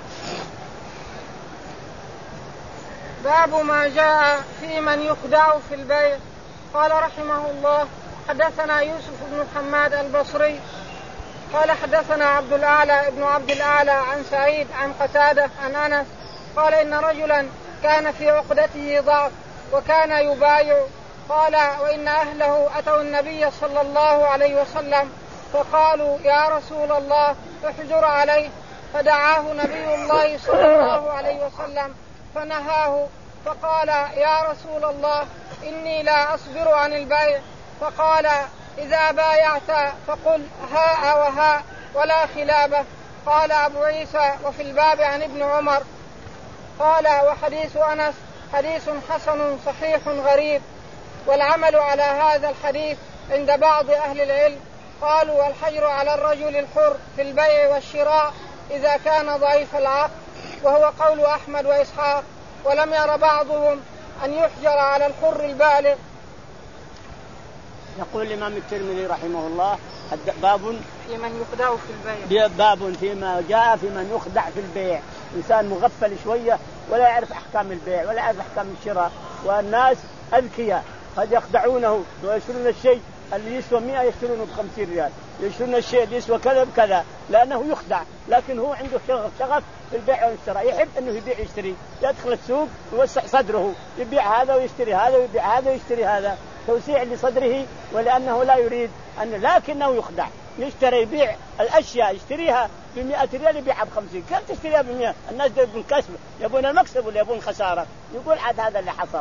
باب ما جاء في من يخدع في البيع. قال رحمه الله حدثنا يوسف بن حماد البصري قال حدثنا عبد الأعلى ابن عبد الأعلى عن سعيد عن قتادة عن أنس قال إن رجلا كان في عقدته ضعف وكان يبايع، قال وإن أهله أتوا النبي صلى الله عليه وسلم فقالوا يا رسول الله احجر عليه، فدعاه نبي الله صلى الله عليه وسلم فنهاه، فقال يا رسول الله إني لا أصبر عن البيع، فقال إذا بايعت فقل هاء وهاء ولا خلابة. قال أبو عيسى وفي الباب عن ابن عمر. قال وحديث أنس حديث حسن صحيح غريب، والعمل على هذا الحديث عند بعض أهل العلم قالوا الحجر على الرجل الحر في البيع والشراء إذا كان ضعيف العقل، وهو قول أحمد وإسحاق، ولم ير بعضهم أن يحجر على الحر البالغ. يقول الإمام الترمذي رحمه الله باب في من يخدع في البيع، باب فيما جاء في من يخدع في البيع، إنسان مغفل شوية ولا يعرف أحكام البيع ولا يعرف أحكام الشراء، والناس أذكياء قد يخدعونه ويشترون الشيء اللي يسوى مئة يشترونه بخمسين ريال، يشترون الشيء اللي يسوى كذا بكذا لأنه يخدع، لكن هو عنده شغف شغف في البيع والشراء، يحب أنه يبيع يشتري، يدخل السوق يوسع صدره يبيع هذا ويشتري هذا ويبيع هذا ويشتري هذا، توسيع لصدره، ولأنه لا يريد أن، لكنه يخدع، يشتري يبيع الأشياء يشتريها بمئة ريال يبيعها بخمسين، كيف تشتريها بمئة؟ الناس يبون كسب، يبون المكسب ولا يبون خسارة، يقول عاد هذا اللي حصل.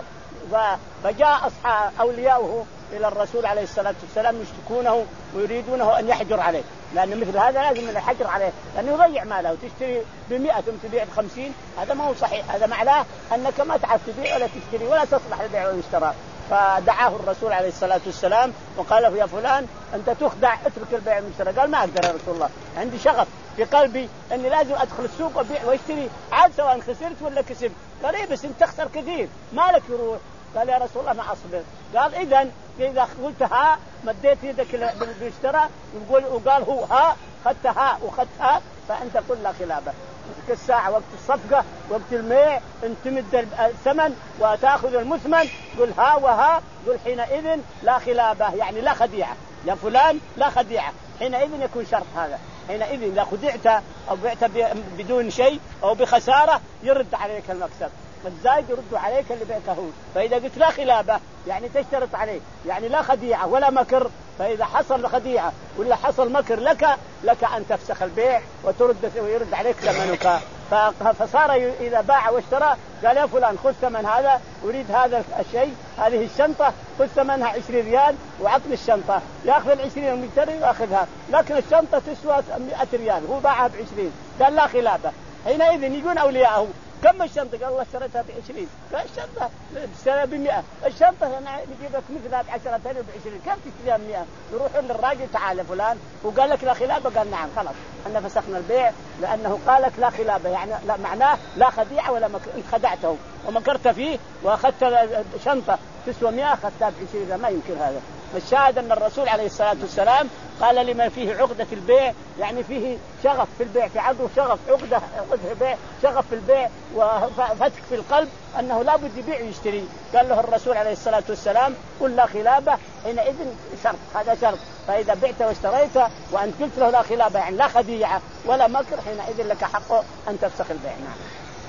فجاء أصحاب أولياؤه إلى الرسول عليه الصلاة والسلام يشتكونه ويريدونه أن يحجر عليه، لأن مثل هذا لازم الحجر عليه لأنه يضيع ماله، وتشتري بمئة ثم تبيع بخمسين، هذا ما هو صحيح، هذا معناه أنك ما تعرف تبيع ولا تشتري ولا تصلح البيع والاشتراء. فدعاه الرسول عليه الصلاة والسلام وقال له يا فلان أنت تخدع، اترك البيع والشراء. قال ما أقدر يا رسول الله، عندي شغف في قلبي أني لازم أدخل السوق وأبيع واشتري، عاد سواء خسرت ولا كسبت. قال إيه بس أنت تخسر كثير مالك يروح. قال يا رسول الله ما أصبر. قال إذن إذا قلت ها مديت يدك بالاشتراء وقال هو ها خدت ها وخدت ها فأنت كلها خلابة. الساعة وقت الصفقة وقت الميع انت تمد الثمن وتأخذ المثمن، قل ها وها، قل حينئذ لا خلابة يعني لا خديعة يا فلان، لا خديعة، حينئذ يكون شرط هذا، حينئذ إذا خدعت أو بعت بدون شيء أو بخسارة يرد عليك المكسب، والزايد يرد عليك اللي بعته. فإذا قلت لا خلابة يعني تشترط عليه يعني لا خديعة ولا مكر، فإذا حصل خديعة ولا حصل مكر لك لك أن تفسخ البيع وترد ويرد عليك ثمنك. فصار إذا باع واشترى قال يا فلان خذ ثمن هذا، أريد هذا الشيء، هذه الشنطة خذ ثمنها عشرين ريال وعطني الشنطة، يأخذ العشرين المشتري وأخذها، لكن الشنطة تسوى مئة ريال هو باعها بعشرين، قال لا خلابة. حينئذ يجون أولياءه كم الشنطة؟ قال الله اشتريتها بعشرين. قال الشنطة اشتريها بمئة، الشنطة أنا نجيب لك مثلها بعشرة ثانية بعشرين، كم تشتريها بمئة؟ يروحون للراجل تعال فلان وقال لك لا خلابة، قال نعم خلاص أنا فسخنا البيع، لأنه قال لك لا خلابة يعني لا معناه لا خديعة ولا مكر، انت خدعته ومكرت فيه وأخذت شنطة تسوى مئة أخذتها بعشرين، ما يمكن هذا. الشاهد أن الرسول عليه الصلاة والسلام قال لما فيه عقدة البيع يعني فيه شغف في البيع، في عقده شغف، عقدة عقدة البيع شغف في البيع وفتك في القلب أنه لا بد يبيع ويشتري، قال له الرسول عليه الصلاة والسلام قل لا خلابة، حينئذ شرط، هذا شرط. فإذا بعت واشتريت وأن قلت له لا خلابة يعني لا خديعة ولا مكر، حينئذ لك حق أن تفسخ البيع. نعم.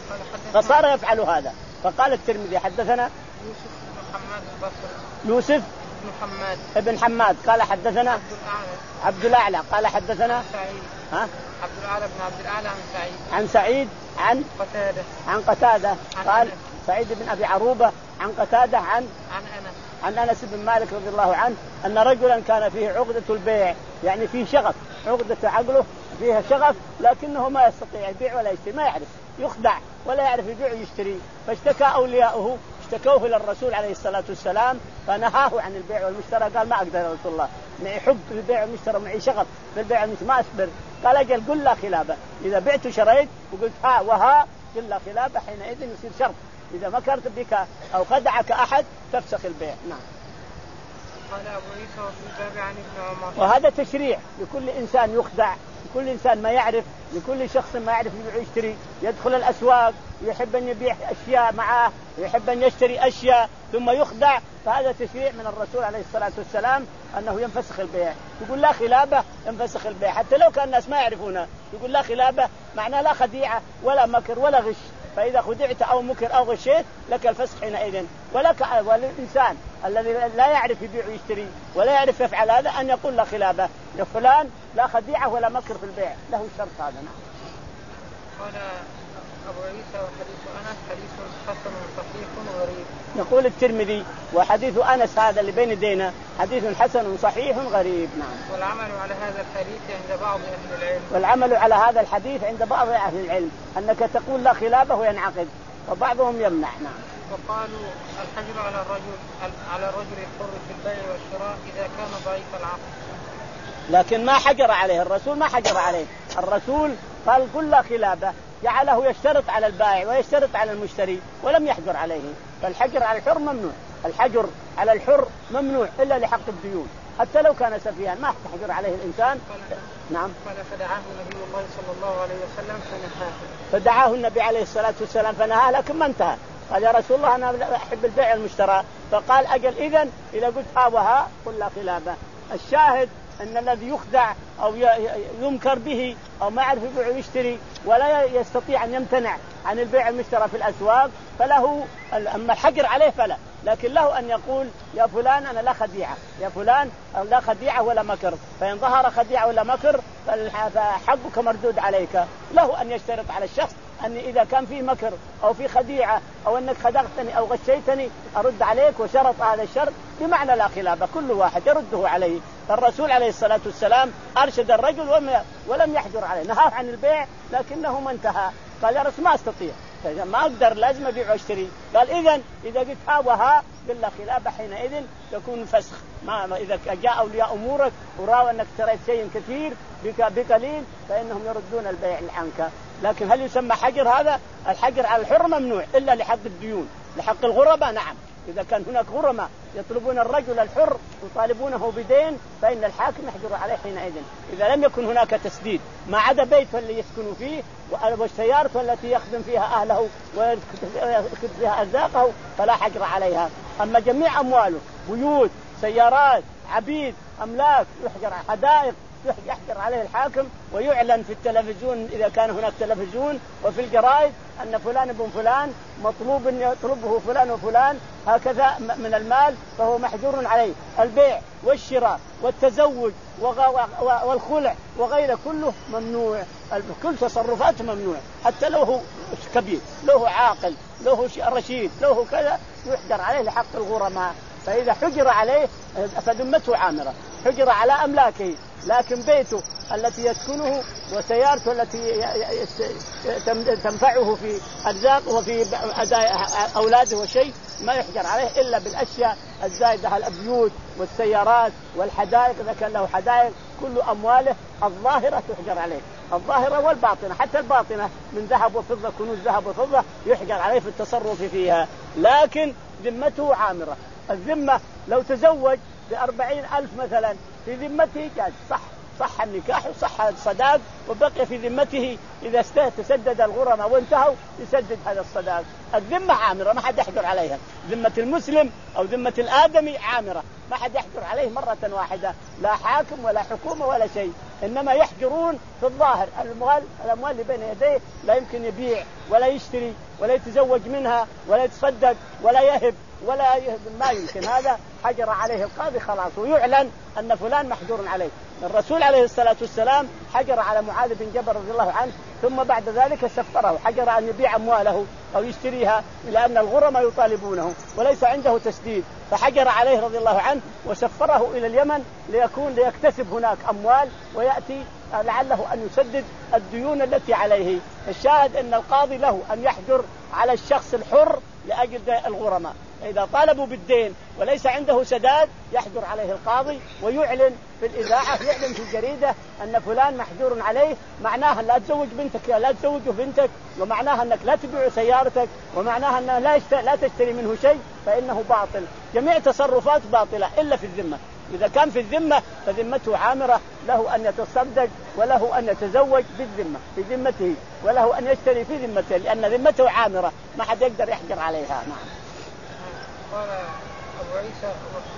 فصار يفعل هذا. فقال الترمذي حدثنا يوسف بن حماد البصري يوسف بن حماد ابن حماد قال حدثنا عبد الأعلى عبد الأعلى قال حدثنا سعيد ها عبد الأعلى بن عبد الأعلى عن سعيد عن سعيد عن قتادة عن قتادة قال أنس. سعيد بن أبي عروبة عن قتادة عن عن أنس عن أنس بن مالك رضي الله عنه أن رجلا كان فيه عقدة البيع، يعني فيه شغف، عقدة عقله فيها شغف لكنه ما يستطيع يبيع ولا يشتري، ما يعرف، يخدع ولا يعرف يبيع ويشتري. فاشتكى أولياؤه اشتكوه إلى الرسول عليه الصلاة والسلام فنهاه عن البيع والمشترى. قال ما أقدر يا رسول الله، معي حب في البيع والمشترى، معي شغف في البيع والمشترى، ما أصبر. قال أجل قل لا خلابة، إذا بعت وشريت وقلت ها وها قل لا خلابة، حينئذ يصير شرط، إذا مكرت بك أو خدعك أحد تفسخ البيع. نعم. قال أبو عيسى وفي الباب عن ابن عمر. وهذا تشريع لكل إنسان يخدع، لكل إنسان ما يعرف، لكل شخص ما يعرف يبيع ويشتري، يدخل الأسواق يحب أن يبيع أشياء معه، يحب أن يشتري أشياء ثم يخدع، فهذا تشريع من الرسول عليه الصلاة والسلام أنه ينفسخ البيع. يقول لا خلابة ينفسخ البيع، حتى لو كان الناس ما يعرفونه يقول لا خلابة، معناه لا خديعة ولا مكر ولا غش. فإذا خدعت أو مكر أو غشيت لك الفسخ حينئذ. ولك والإنسان الذي لا يعرف يبيع ويشتري ولا يعرف يفعل هذا أن يقول لا خلابة يا فلان، لا خديعة ولا مكر في البيع، له الشرط هذا. نعم. قال أبو عيسى وحديث أنس حديث حسن صحيح غريب. يقول الترمذي وحديث أنس هذا اللي بين يدينا حديث حسن صحيح غريب. نعم. والعمل على هذا الحديث عند بعض أهل العلم والعمل على هذا الحديث عند بعض أهل العلم أنك تقول لا خلابة وينعقد، وبعضهم يمنع. نعم. وقالوا الحجر على الرجل على الرجل الحر في البيع والشراء إذا كان ضعيف العقل. لكن ما حجر عليه الرسول، ما حجر عليه الرسول، قال قل لا خلابة، جعله يشترط على البائع ويشترط على المشتري ولم يحجر عليه. فالحجر على الحر ممنوع، الحجر على الحر ممنوع إلا لحق الديون، حتى لو كان سفيها ما تحجر عليه الإنسان. نعم. فدعاه النبي الله صلى الله عليه وسلم فنهاه. فدعاه النبي عليه الصلاة والسلام فنهاه، لكن ما انتهى. قال يا رسول الله أنا أحب البيع المشترى، فقال أجل إذن إذا قلت ها وها قل لا خلابة. الشاهد أن الذي يخدع أو يمكر به أو ما يعرف يبيع ويشتري ولا يستطيع أن يمتنع عن البيع المشترى في الأسواق فله، أما الحجر عليه فلا، لكن له أن يقول يا فلان أنا لا خديعة، يا فلان لا خديعة ولا مكر، فإن ظهر خديعة ولا مكر فحقك مردود عليك. له أن يشترط على الشخص أن إذا كان في مكر أو في خديعة أو أنك خدعتني أو غشيتني أرد عليك، وشرط هذا الشرط بمعنى لا خلابة، كل واحد يرده عليه. فالرسول عليه الصلاة والسلام أرشد الرجل ولم يحجر عليه، نهاه عن البيع لكنه ما انتهى. قال يا رسول ما أستطيع، ما أقدر، لازم أبيع وأشتري. قال إذن إذا قلت ها وها بالله خلابة حينئذ تكون فسخ. ما إذا جاء أولياء أمورك ورأوا أنك اشتريت شيء كثير بقليل فإنهم يردون البيع عنك. لكن هل يسمى حجر هذا؟ الحجر على الحر ممنوع إلا لحق الديون، لحق الغرباء نعم. إذا كان هناك غرماء يطلبون الرجل الحر يطالبونه بدين فإن الحاكم يحجر عليه حينئذ. إذا لم يكن هناك تسديد ما عدا بيت اللي يسكن فيه والسيارة التي يخدم فيها أهله ويكتب فيها أرزاقه فلا حجر عليها. أما جميع أمواله بيوت سيارات عبيد أملاك يحجر، حدائق يحجر عليه الحاكم، ويعلن في التلفزيون إذا كان هناك تلفزيون وفي الجرائد أن فلان ابن فلان مطلوب أن يطلبه فلان وفلان هكذا من المال فهو محجور عليه. البيع والشراء والتزوج والخلع وغيره كله ممنوع، كل تصرفاته ممنوع، حتى لو هو كبير، لو هو عاقل، لو هو رشيد، لو هو كذا يحجر عليه لحق الغرماء. فإذا حجر عليه فذمته عامرة، حجر على أملاكه، لكن بيته التي يسكنه وسيارته التي تنفعه في أرزاقه وفي أداء أولاده وشيء ما يحجر عليه إلا بالأشياء الزائدة، البيوت والسيارات والحدائق إذا كان له حدائق، كل أمواله الظاهرة تحجر عليه، الظاهرة والباطنة، حتى الباطنة من ذهب وفضة، كنوز ذهب وفضة يحجر عليه في التصرف فيها، لكن ذمته عامرة. الذمة لو تزوج بأربعين ألف مثلا في ذمته جاز، صح صح النكاح وصح الصداق وبقي في ذمته، إذا تسدد الغرماء وانتهوا يسدد هذا الصداق. الذمة عامرة ما حد يحجر عليها، ذمة المسلم أو ذمة الآدمي عامرة ما حد يحجر عليه مرة واحدة، لا حاكم ولا حكومة ولا شيء. إنما يحجرون في الظاهر. الأموال الأموال اللي بين يديه لا يمكن يبيع ولا يشتري ولا يتزوج منها ولا يتصدق ولا يهب ولا يهب، ما يمكن. هذا حجر عليه القاضي خلاص، ويعلن أن فلان محجور عليه. الرسول عليه الصلاة والسلام حجر على معاذ بن جبل رضي الله عنه، ثم بعد ذلك سفره، حجر أن يبيع أمواله أو يشتريها، لأن الغرماء يطالبونه وليس عنده تسديد، فحجر عليه رضي الله عنه وسفره إلى اليمن ليكون ليكتسب هناك أموال ويأتي لعله أن يسدد الديون التي عليه. الشاهد أن القاضي له أن يحجر على الشخص الحر لأجل الغرماء، إذا طالبوا بالدين وليس عنده سداد يحجر عليه القاضي ويعلن في الإذاعة، يعلن في الجريدة أن فلان محجور عليه، معناها لا تزوج بنتك لا تزوج بنتك، ومعناها أنك لا تبيع سيارتك، ومعناها أنه لا لا تشتري منه شيء، فإنه باطل. جميع تصرفات باطلة إلا في الذمة. إذا كان في الذمة فذمته عامرة، له أن يتصدق وله أن يتزوج بالذمة في ذمته، وله أن يشتري في ذمته، لأن ذمته عامرة ما حد يقدر يحجر عليها. نعم. قال أبو عيسى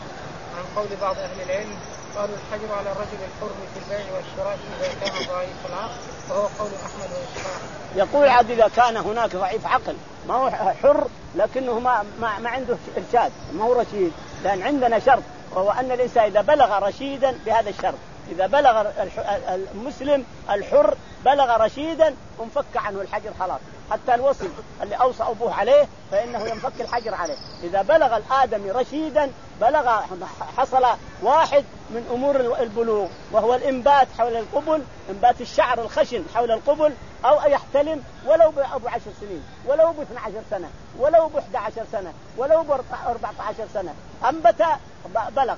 عن قول بعض أهل العلم قالوا الحجر على الرجل الحر في البيع والشراء إذا كان ضعيف العقل، وهو قول أحمد وإسحاق. يقول عاد إذا كان هناك ضعيف عقل، ما هو حر لكنه ما, ما, ما عنده إرشاد، ما هو رشيد، لأن عندنا شرط وهو أن الإنسان إذا بلغ رشيدا بهذا الشرط، إذا بلغ المسلم الحر بلغ رشيدا انفك عنه الحجر خلاص. حتى الوصي اللي أوصى أبوه عليه فإنه ينفك الحجر عليه. إذا بلغ الآدمي رشيدا بلغ حصل واحد من أمور البلوغ، وهو الإنبات حول القبل، إنبات الشعر الخشن حول القبل، أو يحتلم ولو بأبو عشر سنين ولو باثنى عشر سنة ولو بإحدى عشر سنة ولو بأربعة عشر سنة، أنبت بلغ،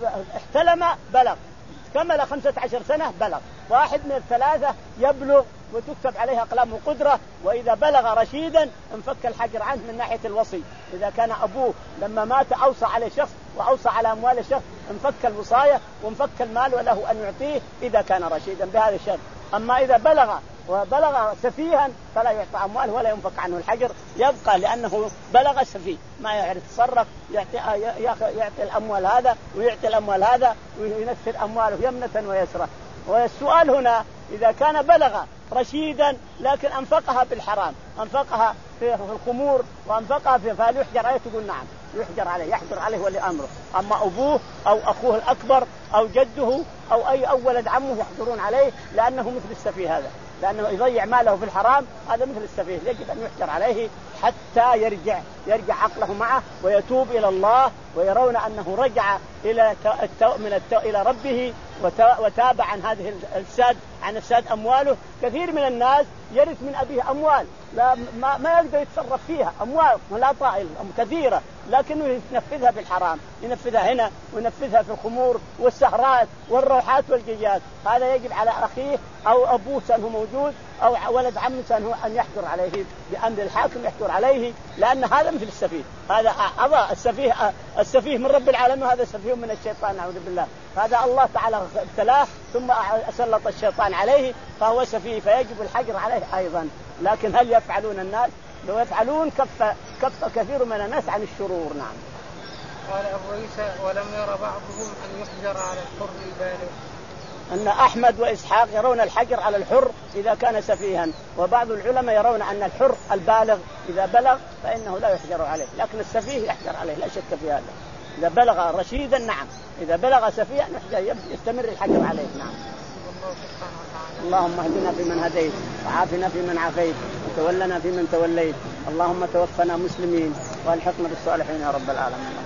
احتلم بلغ، كمل خمسة عشر سنة بلغ. واحد من الثلاثة يبلغ وتكتب عليه أقلام قدرة. وإذا بلغ رشيدا انفك الحجر عنه من ناحية الوصي. إذا كان أبوه لما مات أوصى على شخص وأوصى على أموال الشخص انفك الوصاية وانفك المال وله أن يعطيه إذا كان رشيدا بهذا الشرط. أما إذا بلغ وبلغ سفيها فلا يعطى أموال ولا ينفك عنه الحجر، يبقى لأنه بلغ سفيه ما يعرف يتصرف، يعطي, يعطي الأموال هذا ويعطي الأموال هذا وينثر أمواله يمنة ويسرة. والسؤال هنا إذا كان بلغ رشيدا لكن أنفقها بالحرام، أنفقها في الخمور وأنفقها في، فهل يحجر عليه؟ تقول نعم يحجر عليه، يحجر عليه ولي أمره. أما أبوه أو أخوه الأكبر أو جده أو أي أو ولد عمه يحجرون عليه، لأنه مثل السفيه هذا، لأنه يضيع ماله في الحرام، هذا مثل السفيه، يجب أن يحجر عليه حتى يرجع يرجع عقله معه ويتوب إلى الله، ويرون أنه رجع إلى التو... من التو... إلى ربه وتاب عن هذه الساد عن الساد أمواله. كثير من الناس يرث من أبيه أموال لا ما, ما يقدر يتصرف فيها، أموال ولا طائل كثيرة، لكنه ينفذها بالحرام، ينفذها هنا وينفذها في الخمور والسهرات والروحات والجيات. هذا يجب على أخيه أو أبوه سنه موجود أو ولد عمه سنه أن يحجر عليه بأمر الحاكم، يحجر عليه، لأن هذا مثل السفيه، هذا أضاء السفيه السفيه من رب العالمين، هذا سفيه من الشيطان نعوذ بالله. هذا الله تعالى ابتلاه ثم سلط الشيطان عليه فهو سفيه، فيجب الحجر عليه أيضا. لكن هل يفعلون الناس؟ لو يفعلون كف كف كثير من الناس عن الشرور. نعم. قال أبو عيسى ولم ير بعضهم أن يحجر على الحر البالغ. أن أحمد وإسحاق يرون الحجر على الحر إذا كان سفيها، وبعض العلماء يرون أن الحر البالغ إذا بلغ فإنه لا يحجر عليه، لكن السفيه يحجر عليه لا شك في هذا. إذا بلغ رشيدا نعم، إذا بلغ سفيها يستمر الحجر عليه. نعم. اللهم اهدنا فيمن هديت وعافنا فيمن عافيت وتولنا فيمن توليت، اللهم توفنا مسلمين والحقنا بالصالحين يا رب العالمين.